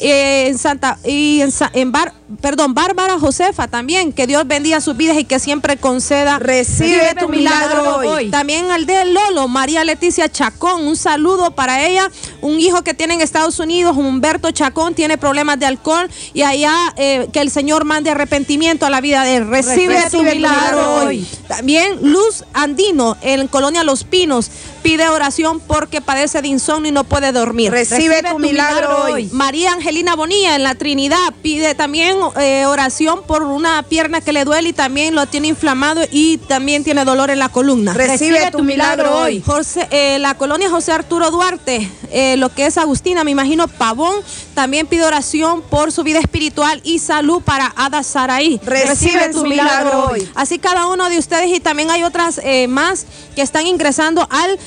Bárbara Josefa también, que Dios bendiga sus vidas y que siempre conceda. Recibe tu milagro hoy. También al de Lolo, María Leticia Chacón, un saludo para ella, un hijo que tiene en Estados Unidos, Humberto Chacón, tiene problemas de alcohol y allá que el Señor mande arrepentimiento a la vida de él. Recibe tu milagro hoy. También Luz Andino en Colonia Los Pinos pide oración porque padece de insomnio y no puede dormir. Recibe tu milagro hoy. María Angelina Bonilla en La Trinidad pide también oración por una pierna que le duele y también lo tiene inflamado y también tiene dolor en la columna. Recibe tu milagro hoy. La colonia José Arturo Duarte, lo que es Agustina, me imagino Pavón, también pide oración por su vida espiritual y salud para Ada Saraí. Recibe tu milagro hoy. Así cada uno de ustedes y también hay otras más que están ingresando al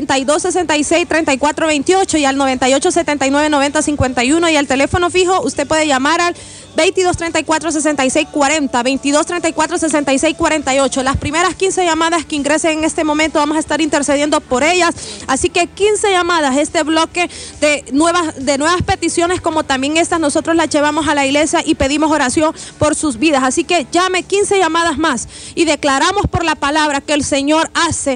3266-3428 y al 9879-9051 y al teléfono fijo usted puede llamar al 2234-6640, 2234-6648. Las primeras 15 llamadas que ingresen en este momento vamos a estar intercediendo por ellas, así que 15 llamadas, este bloque de nuevas peticiones como también estas nosotros las llevamos a la iglesia y pedimos oración por sus vidas, así que llame 15 llamadas más y declaramos por la palabra que el Señor hace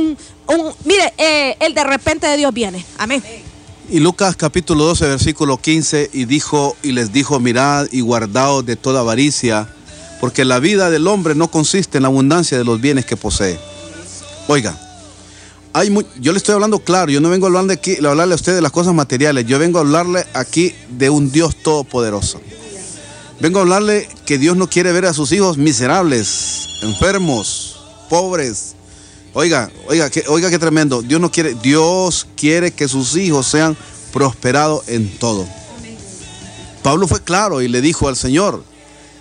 el de repente de Dios viene. Amén. Y Lucas capítulo 12 versículo 15 y les dijo, mirad y guardaos de toda avaricia, porque la vida del hombre no consiste en la abundancia de los bienes que posee. Oiga, yo le estoy hablando claro, yo no vengo a hablarle a usted de las cosas materiales, yo vengo a hablarle aquí de un Dios todopoderoso. Vengo a hablarle que Dios no quiere ver a sus hijos miserables, enfermos, pobres. Oiga qué tremendo. Dios quiere que sus hijos sean prosperados en todo. Pablo fue claro y le dijo al Señor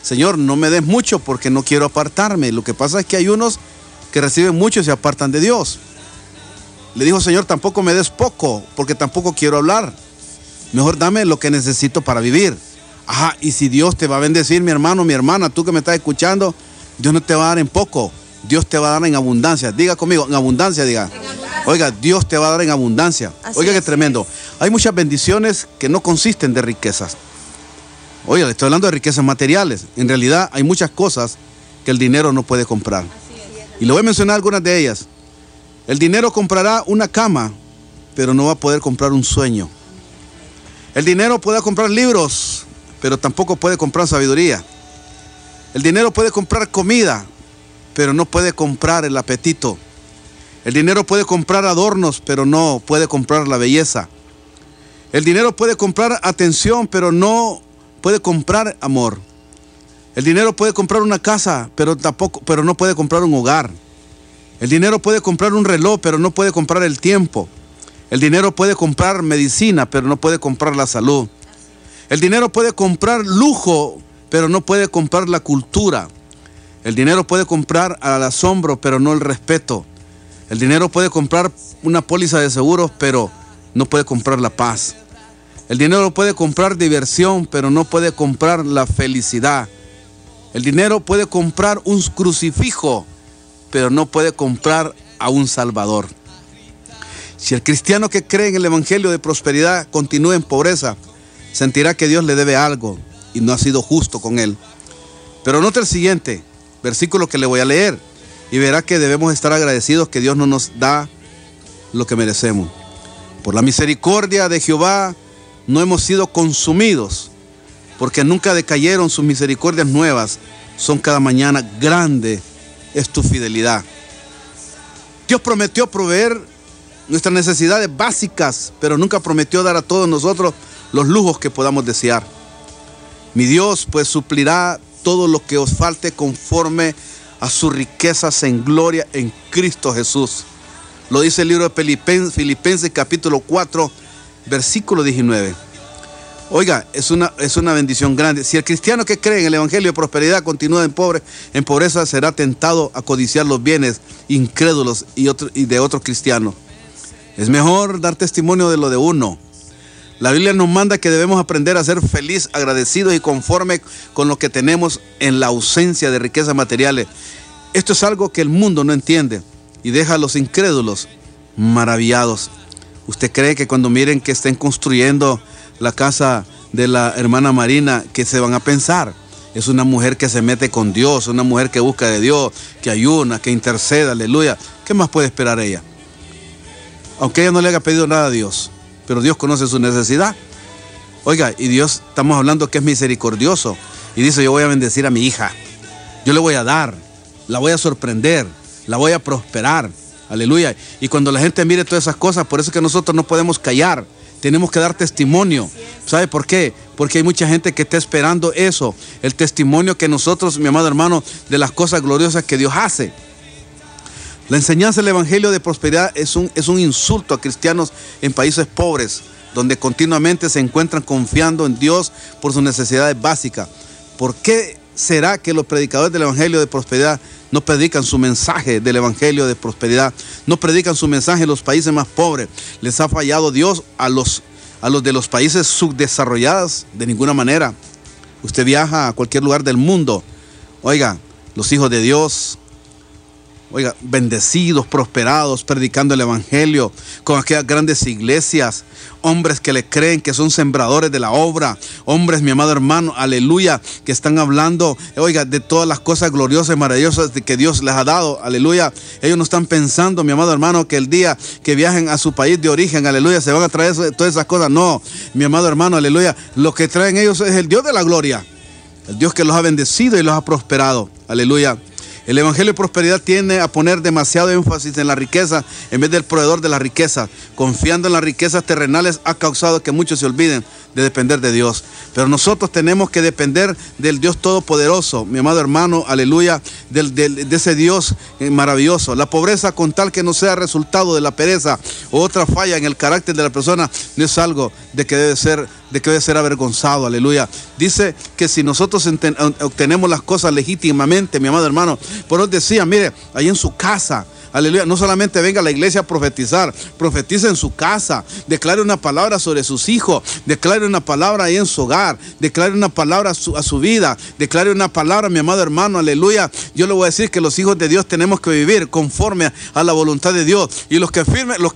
Señor, no me des mucho porque no quiero apartarme. Lo que pasa es que hay unos que reciben mucho y se apartan de Dios. Le dijo, Señor, tampoco me des poco porque tampoco quiero hablar. Mejor dame lo que necesito para vivir. Ajá, y si Dios te va a bendecir, mi hermano, mi hermana, tú que me estás escuchando, Dios no te va a dar en poco, Dios te va a dar en abundancia. Diga conmigo, en abundancia, diga. Oiga, Dios te va a dar en abundancia. Oiga, qué tremendo. Hay muchas bendiciones que no consisten de riquezas. Oiga, le estoy hablando de riquezas materiales. En realidad hay muchas cosas que el dinero no puede comprar. Y le voy a mencionar algunas de ellas. El dinero comprará una cama, pero no va a poder comprar un sueño. El dinero puede comprar libros, pero tampoco puede comprar sabiduría. El dinero puede comprar comida, pero no puede comprar el apetito. El dinero puede comprar adornos, pero no puede comprar la belleza. El dinero puede comprar atención, pero no puede comprar amor. El dinero puede comprar una casa, pero no puede comprar un hogar. El dinero puede comprar un reloj, pero no puede comprar el tiempo. El dinero puede comprar medicina, pero no puede comprar la salud. El dinero puede comprar lujo, pero no puede comprar la cultura. El dinero puede comprar el asombro, pero no el respeto. El dinero puede comprar una póliza de seguros, pero no puede comprar la paz. El dinero puede comprar diversión, pero no puede comprar la felicidad. El dinero puede comprar un crucifijo, pero no puede comprar a un Salvador. Si el cristiano que cree en el evangelio de prosperidad continúa en pobreza, sentirá que Dios le debe algo y no ha sido justo con él. Pero note el siguiente versículo que le voy a leer y verá que debemos estar agradecidos que Dios no nos da lo que merecemos. Por la misericordia de Jehová no hemos sido consumidos, porque nunca decayeron sus misericordias nuevas, son cada mañana. Grande es tu fidelidad. Dios prometió proveer nuestras necesidades básicas, pero nunca prometió dar a todos nosotros los lujos que podamos desear. Mi Dios pues suplirá todo lo que os falte conforme a sus riquezas en gloria en Cristo Jesús. Lo dice el libro de Filipenses capítulo 4, versículo 19. Oiga, es una bendición grande. Si el cristiano que cree en el evangelio de prosperidad continúa en pobreza, será tentado a codiciar los bienes incrédulos y de otros cristianos. Es mejor dar testimonio de lo de uno. La Biblia nos manda que debemos aprender a ser feliz, agradecidos y conforme con lo que tenemos en la ausencia de riquezas materiales. Esto es algo que el mundo no entiende y deja a los incrédulos maravillados. ¿Usted cree que cuando miren que estén construyendo la casa de la hermana Marina, que se van a pensar? Es una mujer que se mete con Dios, una mujer que busca de Dios, que ayuna, que intercede, aleluya. ¿Qué más puede esperar ella? Aunque ella no le haya pedido nada a Dios, pero Dios conoce su necesidad. Oiga, y Dios, estamos hablando que es misericordioso. Y dice, yo voy a bendecir a mi hija. Yo le voy a dar, la voy a sorprender, la voy a prosperar. Aleluya. Y cuando la gente mire todas esas cosas, por eso es que nosotros no podemos callar. Tenemos que dar testimonio. ¿Sabe por qué? Porque hay mucha gente que está esperando eso. El testimonio que nosotros, mi amado hermano, de las cosas gloriosas que Dios hace. La enseñanza del evangelio de prosperidad es un insulto a cristianos en países pobres, donde continuamente se encuentran confiando en Dios por sus necesidades básicas. ¿Por qué será que los predicadores del evangelio de prosperidad no predican su mensaje del evangelio de prosperidad? No predican su mensaje en los países más pobres. ¿Les ha fallado Dios a los de los países subdesarrollados? De ninguna manera. Usted viaja a cualquier lugar del mundo. Oiga, los hijos de Dios, oiga, bendecidos, prosperados, predicando el evangelio, con aquellas grandes iglesias, hombres que le creen, que son sembradores de la obra, hombres, mi amado hermano, aleluya, que están hablando, oiga, de todas las cosas gloriosas y maravillosas que Dios les ha dado, aleluya. Ellos no están pensando, mi amado hermano, que el día que viajen a su país de origen, aleluya, se van a traer todas esas cosas. No, mi amado hermano, aleluya, lo que traen ellos es el Dios de la gloria, el Dios que los ha bendecido y los ha prosperado, aleluya. El evangelio de prosperidad tiende a poner demasiado énfasis en la riqueza en vez del proveedor de la riqueza. Confiando en las riquezas terrenales ha causado que muchos se olviden de depender de Dios. Pero nosotros tenemos que depender del Dios Todopoderoso, mi amado hermano, aleluya, de ese Dios maravilloso. La pobreza, con tal que no sea resultado de la pereza o otra falla en el carácter de la persona, no es algo de que debe ser avergonzado, aleluya. Dice que si nosotros obtenemos las cosas legítimamente, mi amado hermano, por eso decía, mire, ahí en su casa, aleluya, no solamente venga a la iglesia a profetizar, profetiza en su casa, declare una palabra sobre sus hijos, declare una palabra ahí en su hogar, declare una palabra a su vida, declare una palabra, mi amado hermano, aleluya. Yo le voy a decir que los hijos de Dios tenemos que vivir conforme a la voluntad de Dios, y los que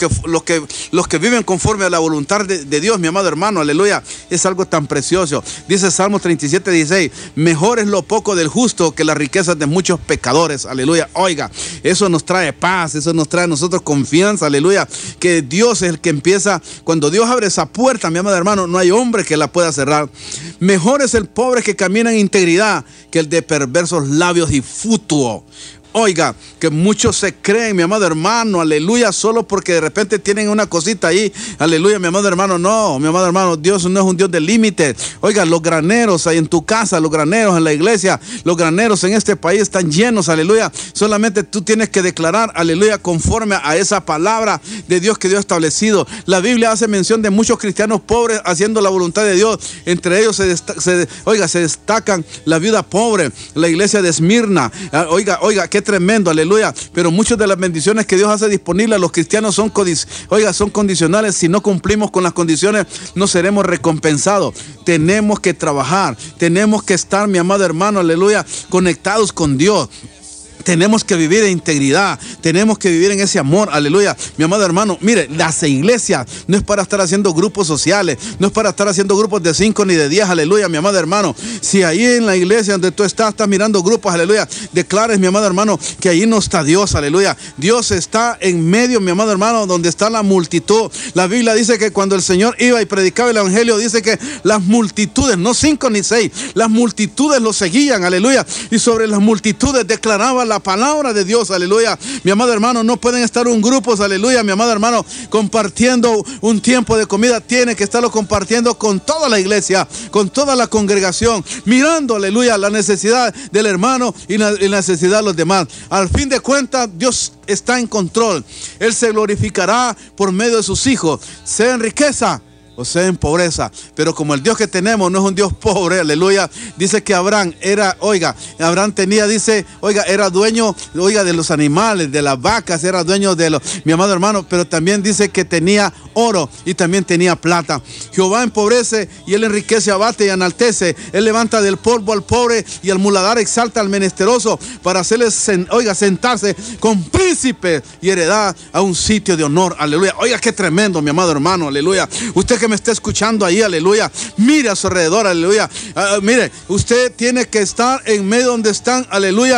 viven conforme a la voluntad de Dios, mi amado hermano, aleluya, es algo tan precioso. Dice Salmos 37:16, mejor es lo poco del justo que las riquezas de muchos pecadores, aleluya. Oiga, eso nos trae paz, eso nos trae a nosotros confianza, aleluya, que Dios es el que empieza. Cuando Dios abre esa puerta, mi amado hermano, no hay hombre que la pueda cerrar. Mejor es el pobre que camina en integridad que el de perversos labios y fútuo. Oiga, que muchos se creen, mi amado hermano, aleluya, solo porque de repente tienen una cosita ahí, aleluya, mi amado hermano. No, mi amado hermano, Dios no es un Dios de límites. Oiga, los graneros ahí en tu casa, los graneros en la iglesia, los graneros en este país están llenos, aleluya. Solamente tú tienes que declarar, aleluya, conforme a esa palabra de Dios que Dios ha establecido. La Biblia hace mención de muchos cristianos pobres haciendo la voluntad de Dios. Entre ellos se destacan la viuda pobre, la iglesia de Esmirna. Oiga, qué tremendo, aleluya. Pero muchas de las bendiciones que Dios hace disponibles a los cristianos son condicionales. Si no cumplimos con las condiciones, no seremos recompensados. Tenemos que trabajar, tenemos que estar, mi amado hermano, aleluya, conectados con Dios. Tenemos que vivir en integridad, tenemos que vivir en ese amor, aleluya. Mi amado hermano, mire, las iglesias no es para estar haciendo grupos sociales, no es para estar haciendo grupos de 5 ni de 10, aleluya, mi amado hermano. Si ahí en la iglesia donde tú estás mirando grupos, aleluya, declares, mi amado hermano, que ahí no está Dios, aleluya. Dios está en medio, mi amado hermano, donde está la multitud. La Biblia dice que cuando el Señor iba y predicaba el evangelio, dice que las multitudes, no 5 ni 6, las multitudes lo seguían, aleluya. Y sobre las multitudes declaraba la palabra de Dios, aleluya. Mi amado hermano, no pueden estar un grupo, aleluya, mi amado hermano, compartiendo un tiempo de comida. Tiene que estarlo compartiendo con toda la iglesia, con toda la congregación, mirando, aleluya, la necesidad del hermano y la necesidad de los demás. Al fin de cuentas, Dios está en control. Él se glorificará por medio de sus hijos, sea en riqueza o sea en pobreza. Pero como el Dios que tenemos no es un Dios pobre, aleluya. Dice que Abraham era, Abraham tenía, dice, era dueño, de los animales, de las vacas, era dueño de los, mi amado hermano, pero también dice que tenía oro y también tenía plata. Jehová empobrece y él enriquece, abate y enaltece. Él levanta del polvo al pobre y al muladar exalta al menesteroso para hacerle, sentarse con príncipe y heredad a un sitio de honor, aleluya. Oiga, qué tremendo, mi amado hermano, aleluya. Usted que me está escuchando ahí, aleluya, mire a su alrededor, aleluya. Mire, usted tiene que estar en medio donde están, aleluya,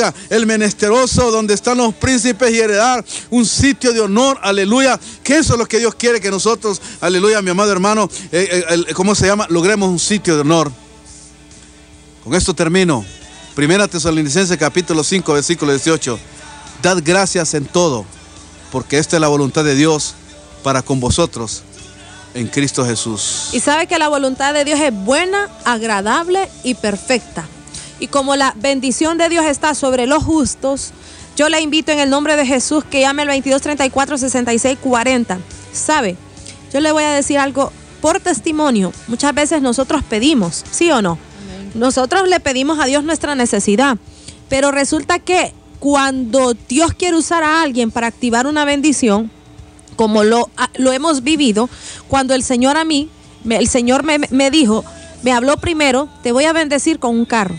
el menesteroso, donde están los príncipes y heredar un sitio de honor, aleluya. Que eso es lo que Dios quiere que nosotros, aleluya, mi amado hermano, logremos un sitio de honor. Con esto termino. 1 Tesalonicenses capítulo 5 versículo 18. Dad gracias en todo, porque esta es la voluntad de Dios para con vosotros en Cristo Jesús. Y sabe que la voluntad de Dios es buena, agradable y perfecta. Y como la bendición de Dios está sobre los justos, yo le invito en el nombre de Jesús que llame al 2234-6640. ¿Sabe? Yo le voy a decir algo por testimonio. Muchas veces nosotros pedimos, ¿sí o no? Amén. Nosotros le pedimos a Dios nuestra necesidad, pero resulta que cuando Dios quiere usar a alguien para activar una bendición, como lo hemos vivido, cuando el Señor me dijo, me habló primero, te voy a bendecir con un carro.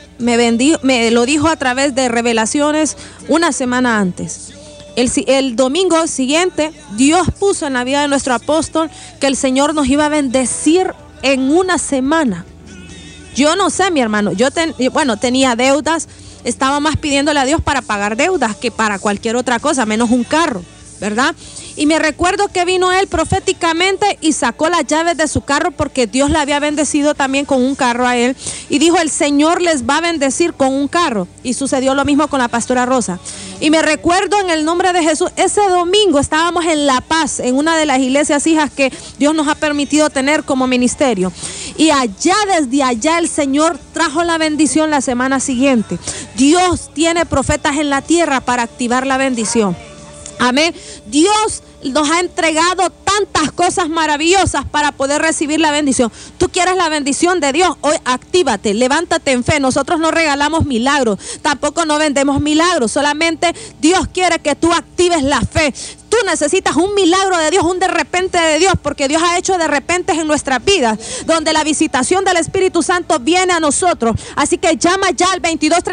Me lo dijo a través de revelaciones una semana antes. El domingo siguiente, Dios puso en la vida de nuestro apóstol que el Señor nos iba a bendecir en una semana. Yo no sé, mi hermano, tenía deudas, estaba más pidiéndole a Dios para pagar deudas que para cualquier otra cosa, menos un carro, ¿verdad? Y me recuerdo que vino él proféticamente y sacó las llaves de su carro porque Dios le había bendecido también con un carro a él. Y dijo, el Señor les va a bendecir con un carro. Y sucedió lo mismo con la pastora Rosa. Y me recuerdo en el nombre de Jesús, ese domingo estábamos en La Paz, en una de las iglesias hijas que Dios nos ha permitido tener como ministerio. Y allá, desde allá, el Señor trajo la bendición la semana siguiente. Dios tiene profetas en la tierra para activar la bendición. Amén. Dios nos ha entregado tantas cosas maravillosas para poder recibir la bendición. Tú quieres la bendición de Dios, hoy actívate, levántate en fe. Nosotros no regalamos milagros, tampoco no vendemos milagros, solamente Dios quiere que tú actives la fe. Tú necesitas un milagro de Dios, un de repente de Dios, porque Dios ha hecho de repentes en nuestras vidas, donde la visitación del Espíritu Santo viene a nosotros. Así que llama ya al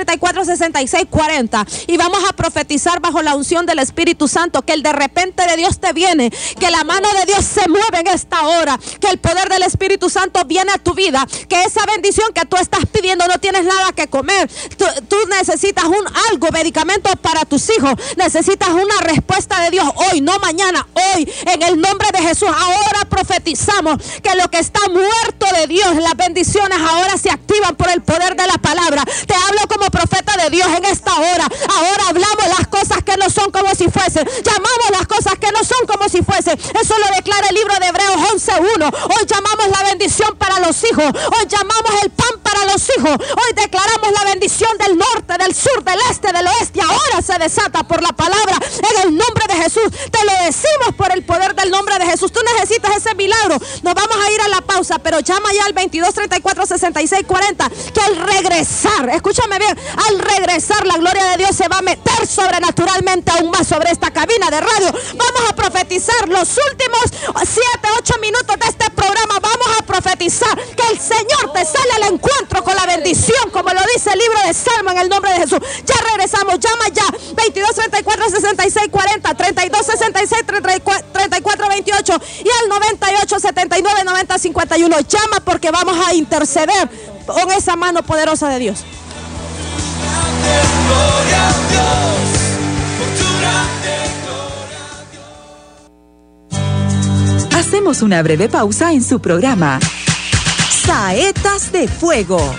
2234-6640 y vamos a profetizar bajo la unción del Espíritu Santo, que el de repente de Dios te viene, que la mano de Dios se mueve en esta hora, que el poder del Espíritu Santo viene a tu vida, que esa bendición que tú estás pidiendo, no tienes nada que comer, tú necesitas algo, medicamentos para tus hijos, necesitas una respuesta de Dios hoy, no mañana, hoy, en el nombre de Jesús. Ahora profetizamos que lo que está muerto de Dios, las bendiciones ahora se activan por el poder de la palabra. Te hablo como profeta de Dios en esta hora. Ahora hablamos las cosas que no son como si fuesen, llamamos las cosas que no son como si fuesen. Eso lo declara el libro de Hebreos 11:1. Hoy llamamos la bendición para los hijos, hoy llamamos el pan para los hijos, hoy declaramos la bendición del norte, del sur, del este, del oeste. Ahora se desata por la palabra en el nombre de Jesús. Te lo decimos por el poder del nombre de Jesús. Tú necesitas ese milagro. Nos vamos a ir a la pausa, pero llama ya al 2234-6640, que al regresar, escúchame bien, al regresar la gloria de Dios se va a meter sobrenaturalmente aún más sobre esta cabina de radio. Vamos a profetizar los últimos 7-8 minutos de este programa. Vamos a profetizar que el Señor te sale al encuentro con la bendición, como lo dice el libro de Salmo, en el nombre de Jesús. Ya regresamos, llama ya 2234-6640, 3266-3428 y al 9879-9051. Llama porque vamos a interceder con esa mano poderosa de Dios. Hacemos una breve pausa en su programa Saetas de Fuego.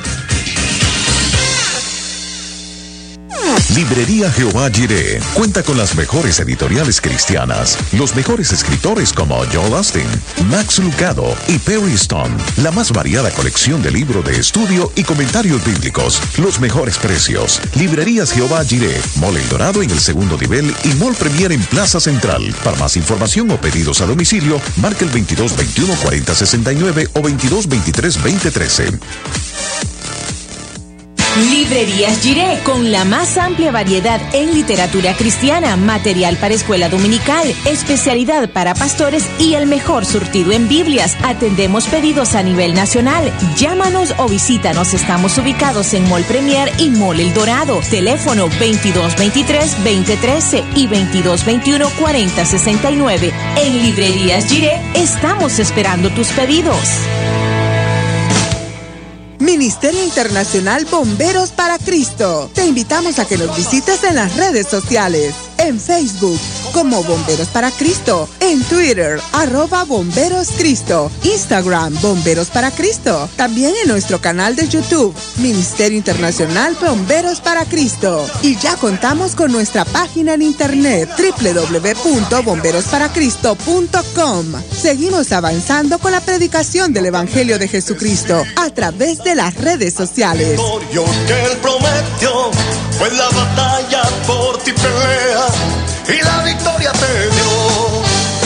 Librería Jehová Jireh cuenta con las mejores editoriales cristianas, los mejores escritores como Joel Austin, Max Lucado y Perry Stone, la más variada colección de libros de estudio y comentarios bíblicos, los mejores precios. Librerías Jehová Jireh, Mall El Dorado en el segundo nivel y Mall Premier en Plaza Central. Para más información o pedidos a domicilio, marca el 2221-4069 o 2223-2013. Librerías Jireh, con la más amplia variedad en literatura cristiana, material para escuela dominical, especialidad para pastores y el mejor surtido en Biblias. Atendemos pedidos a nivel nacional. Llámanos o visítanos. Estamos ubicados en Mall Premier y Mall El Dorado. Teléfono 2223-2013 y 2221-4069. En Librerías Jireh estamos esperando tus pedidos. Ministerio Internacional Bomberos para Cristo. Te invitamos a que nos visites en las redes sociales. En Facebook como Bomberos para Cristo, en Twitter @BomberosCristo, Instagram Bomberos para Cristo, también en nuestro canal de YouTube Ministerio Internacional Bomberos para Cristo. Y ya contamos con nuestra página en internet www.bomberosparacristo.com. Seguimos avanzando con la predicación del Evangelio de Jesucristo a través de las redes sociales. Que él prometió, pues la batalla por ti pelea y la victoria te dio.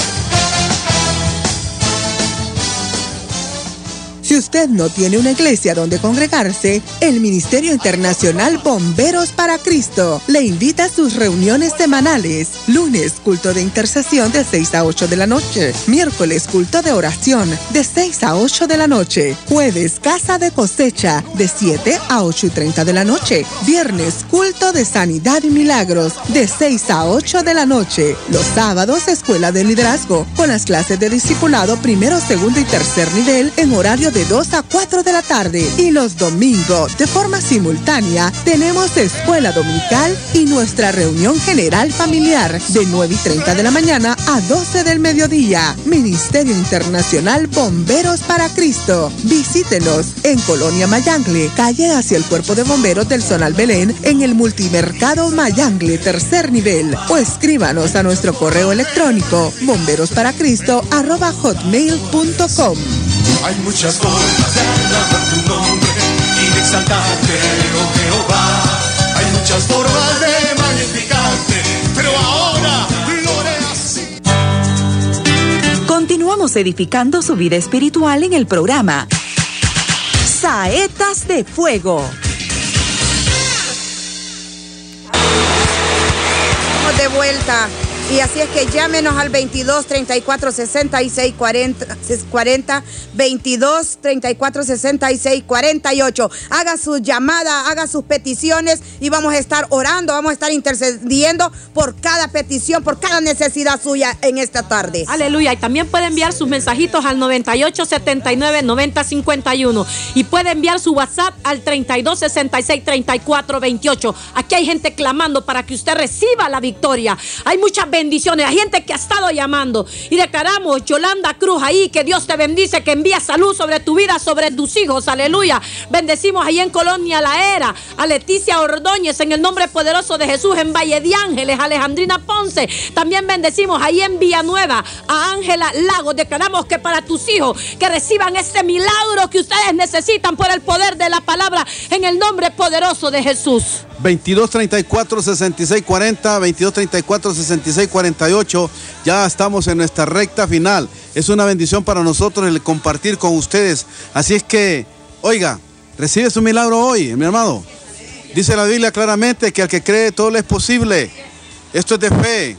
Si usted no tiene una iglesia donde congregarse, el Ministerio Internacional Bomberos para Cristo le invita a sus reuniones semanales. Lunes, culto de intercesión de 6 a 8 de la noche. Miércoles, culto de oración de 6 a 8 de la noche. Jueves, casa de cosecha de 7 a 8:30 de la noche. Viernes, culto de sanidad y milagros de 6 a 8 de la noche. Los sábados, escuela de liderazgo con las clases de discipulado primero, segundo y tercer nivel en horario de de 2 a 4 de la tarde. Y los domingos, de forma simultánea, tenemos escuela dominical y nuestra reunión general familiar de 9:30 de la mañana a 12 del mediodía. Ministerio Internacional Bomberos para Cristo. Visítenos en Colonia Mayangle, calle hacia el Cuerpo de Bomberos del Zonal Belén, en el Multimercado Mayangle, tercer nivel. O escríbanos a nuestro correo electrónico bomberosparacristo@hotmail.com. Hay muchas formas de alabar tu nombre y de exaltarte, oh Jehová. Hay muchas formas de magnificarte, pero ahora lo haré así. Continuamos edificando su vida espiritual en el programa Saetas de Fuego. Estamos de vuelta. Y así es que llámenos al 22 34 66 40, 22 34 66 48. Haga su llamada, haga sus peticiones y vamos a estar orando, vamos a estar intercediendo por cada petición, por cada necesidad suya en esta tarde. Aleluya. Y también puede enviar sus mensajitos al 98 79 90 51 y puede enviar su WhatsApp al 32 66 34 28. Aquí hay gente clamando para que usted reciba la victoria. Hay muchas bendiciones. Hay gente que ha estado llamando y declaramos, Yolanda Cruz, ahí que Dios te bendice, que envía salud sobre tu vida, sobre tus hijos, aleluya. Bendecimos ahí en Colonia La Era a Leticia Ordóñez en el nombre poderoso de Jesús, en Valle de Ángeles, Alejandrina Ponce. También bendecimos ahí en Villanueva a Ángela Lagos. Declaramos que para tus hijos que reciban este milagro que ustedes necesitan por el poder de la palabra en el nombre poderoso de Jesús. 22 34 66 40, 22 34 66 48. Ya estamos en nuestra recta final. Es una bendición para nosotros el compartir con ustedes. Así es que, oiga, recibe su milagro hoy, mi hermano. Dice la Biblia claramente que al que cree todo le es posible. Esto es de fe.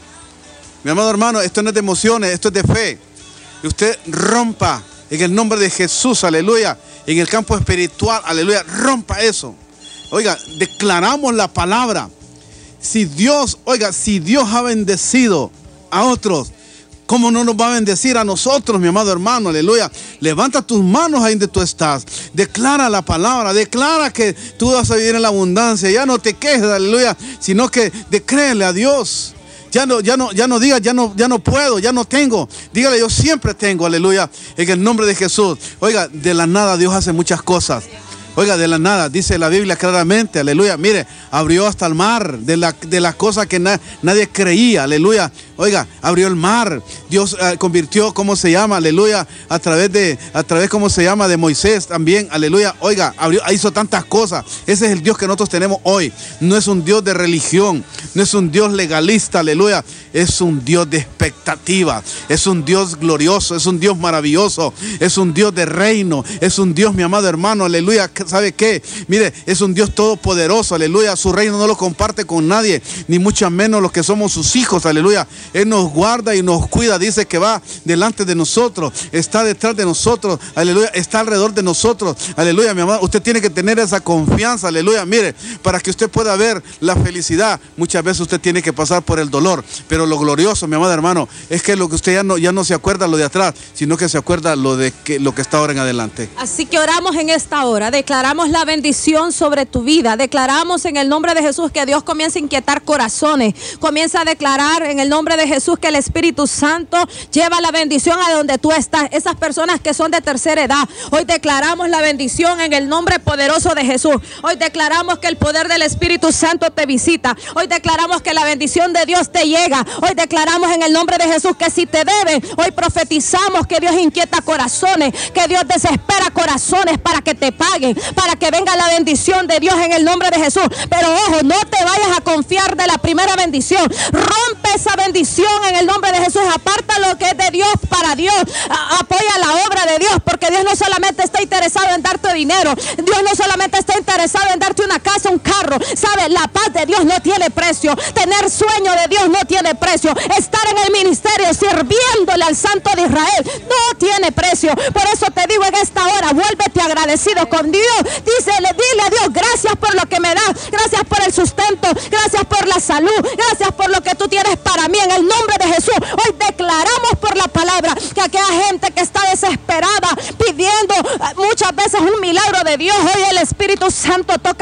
Mi amado hermano, esto no es de emociones, esto es de fe. Y usted rompa en el nombre de Jesús, aleluya. En el campo espiritual, aleluya, rompa eso. Oiga, declaramos la palabra. Si Dios ha bendecido a otros, ¿cómo no nos va a bendecir a nosotros, mi amado hermano? Aleluya. Levanta tus manos ahí donde tú estás. Declara la palabra. Declara que tú vas a vivir en la abundancia. Ya no te quejes, aleluya, sino que decréele a Dios. Ya no digas, ya no puedo, ya no tengo. Dígale, yo siempre tengo, aleluya, en el nombre de Jesús. Oiga, de la nada Dios hace muchas cosas. Oiga, de la nada, dice la Biblia claramente, aleluya. Mire, abrió hasta el mar de las cosas que nadie creía, aleluya. Oiga, abrió el mar. Dios convirtió, ¿cómo se llama? Aleluya. A través, ¿cómo se llama? De Moisés también, aleluya. Oiga, hizo tantas cosas. Ese es el Dios que nosotros tenemos hoy. No es un Dios de religión, no es un Dios legalista, aleluya. Es un Dios de expectativa. Es un Dios glorioso, es un Dios maravilloso. Es un Dios de reino. Es un Dios, mi amado hermano, aleluya. ¿Sabe qué? Mire, es un Dios todopoderoso, aleluya. Su reino no lo comparte con nadie, ni mucho menos los que somos sus hijos, aleluya. Él nos guarda y nos cuida, dice que va delante de nosotros, está detrás de nosotros, aleluya, está alrededor de nosotros, aleluya, mi amado. Usted tiene que tener esa confianza, aleluya. Mire, para que usted pueda ver la felicidad, muchas veces usted tiene que pasar por el dolor, pero lo glorioso, mi amado hermano, es que lo que usted ya no se acuerda lo de atrás, sino que se acuerda lo que está ahora en adelante. Así que oramos en esta hora, declaramos la bendición sobre tu vida, declaramos en el nombre de Jesús que Dios comienza a inquietar corazones, comienza a declarar en el nombre de Jesús que el Espíritu Santo lleva la bendición a donde tú estás. Esas personas que son de tercera edad, hoy declaramos la bendición en el nombre poderoso de Jesús. Hoy declaramos que el poder del Espíritu Santo te visita. Hoy declaramos que la bendición de Dios te llega. Hoy declaramos en el nombre de Jesús que si te deben, hoy profetizamos que Dios inquieta corazones, que Dios desespera corazones para que te paguen, para que venga la bendición de Dios en el nombre de Jesús. Pero ojo, no te vayas a confiar de la primera bendición. Rompe esa bendición en el nombre de Jesús. Aparta lo que es de Dios para Dios. Apoya la obra de Dios, porque Dios no solamente está interesado en darte dinero. Dios no solamente está interesado en darte una casa, un carro. ¿Sabe? La paz de Dios no tiene precio. Tener sueño de Dios no tiene precio. Estar en el ministerio sirviéndole al Santo de Israel no tiene precio. Por eso te digo en esta hora, vuélvete agradecido con Dios. Dile a Dios, gracias por lo que me da, gracias por el sustento, gracias por la salud, gracias por lo que tú tienes para mí en el nombre de Jesús. Hoy declaramos por la palabra que aquella gente que está desesperada pidiendo muchas veces un milagro de Dios, hoy el Espíritu Santo toca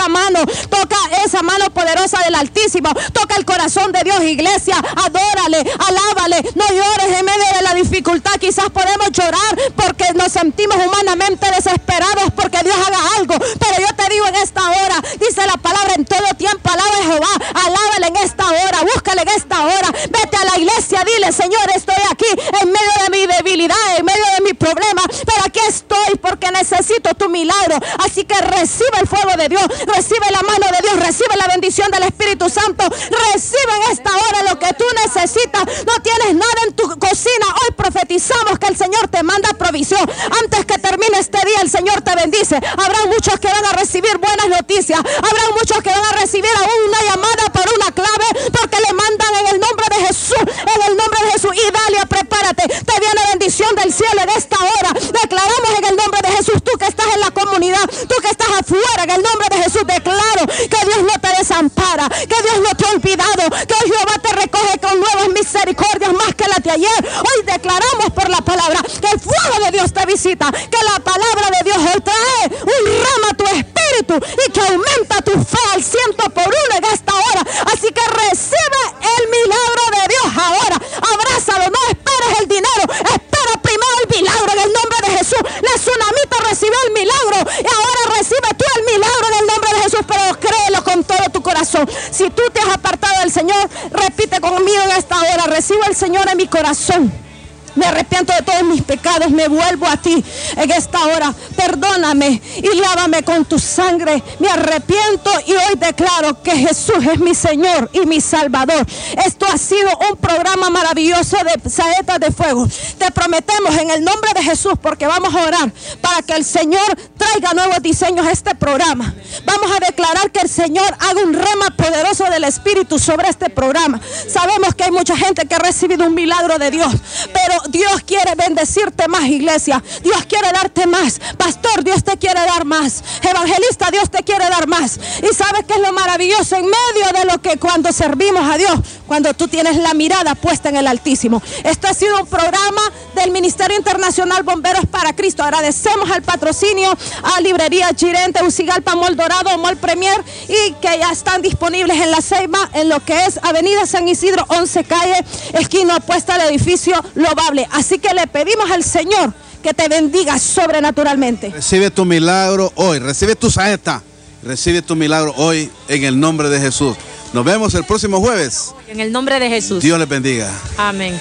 esa mano poderosa del Altísimo, toca el corazón de Dios. Iglesia, adórale, alábale, no llores en medio de la dificultad. Quizás podemos llorar porque nos sentimos humanamente desesperados porque Dios haga algo, pero yo te digo en esta hora, dice la palabra, en todo tiempo alaba a Jehová, alábale en esta hora, búscale en esta hora, vete a la iglesia, dile: Señor, estoy aquí en medio de mi debilidad, en medio de mi problema, pero aquí estoy porque necesito tu milagro. Así que recibe el fuego de Dios, recibe la mano de Dios, recibe la bendición del Espíritu Santo, recibe en esta hora lo que tú necesitas. No tienes nada en tu cocina, hoy profetizamos que el Señor te manda provisión. Antes que termine este día, el Señor te bendice. Habrá muchos que van a recibir buenas noticias, habrá muchos que van a recibir aún una llamada por una clave, porque le mandan en el nombre de Jesús, en el nombre de Jesús. Y Dalia, prepárate, te viene bendición del cielo en esta hora. Declaramos en el nombre de Jesús, tú que estás en la comunidad, tú que estás afuera, en el nombre de Jesús declaro que Dios no te desampara, que Dios no te ha olvidado, que hoy Jehová te recoge con nuevas misericordias más que las de ayer. Hoy declaramos por la palabra que el fuego de Dios te visita, que la palabra de Dios hoy trae un rama a tu espíritu y que aumenta tu fe al 100 por 1 en esta hora. Así que recibe el milagro de Dios ahora, abrázalo, no esperes el dinero, espera primero el milagro en el nombre de Jesús. La tsunamita recibió el milagro y ahora recibe tú el milagro en el nombre de Jesús, pero créelo con todo tu corazón. Si tú te has apartado del Señor, repite conmigo en esta hora: recibo al Señor en mi corazón. Me arrepiento de todos mis pecados, me vuelvo a ti en esta hora. Perdóname y lávame con tu sangre. Me arrepiento y hoy declaro que Jesús es mi Señor y mi Salvador. Esto ha sido un programa maravilloso de Saetas de Fuego. Te prometemos en el nombre de Jesús, porque vamos a orar para que el Señor traiga nuevos diseños a este programa. Vamos a declarar que el Señor haga un rema poderoso del Espíritu sobre este programa. Sabemos que hay mucha gente que ha recibido un milagro de Dios, pero Dios quiere bendecirte más, iglesia. Dios quiere darte más. Pastor, Dios te quiere dar más. Evangelista, Dios te quiere dar más. Y sabes qué es lo maravilloso en medio de lo que cuando servimos a Dios, cuando tú tienes la mirada puesta en el Altísimo. Esto ha sido un programa del Ministerio Internacional Bomberos para Cristo. Agradecemos al patrocinio a Librería Jirén, Tegucigalpa, Mall Dorado, Mall Premier, y que ya están disponibles en La Ceiba, en lo que es Avenida San Isidro 11 calle, esquina opuesta al edificio Loable. Así que le pedimos al Señor que te bendiga sobrenaturalmente. Recibe tu milagro hoy, recibe tu saeta, recibe tu milagro hoy en el nombre de Jesús. Nos vemos el próximo jueves. En el nombre de Jesús. Dios les bendiga. Amén.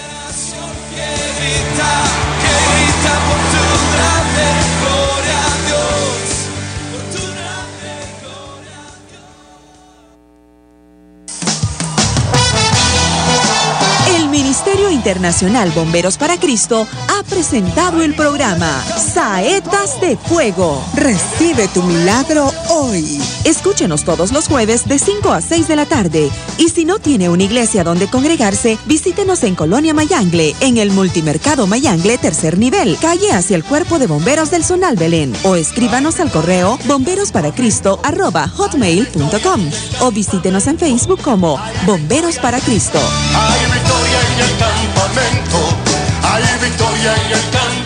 Ministerio Internacional Bomberos para Cristo ha presentado el programa Saetas de Fuego. Recibe tu milagro hoy. Escúchenos todos los jueves de 5 a 6 de la tarde. Y si no tiene una iglesia donde congregarse, visítenos en Colonia Mayangle, en el Multimercado Mayangle, tercer nivel, calle hacia el Cuerpo de Bomberos del Zonal Belén. O escríbanos al correo bomberosparacristo@hotmail.com o visítenos en Facebook como Bomberos para Cristo. Hay victoria en el campamento, hay victoria en el campamento.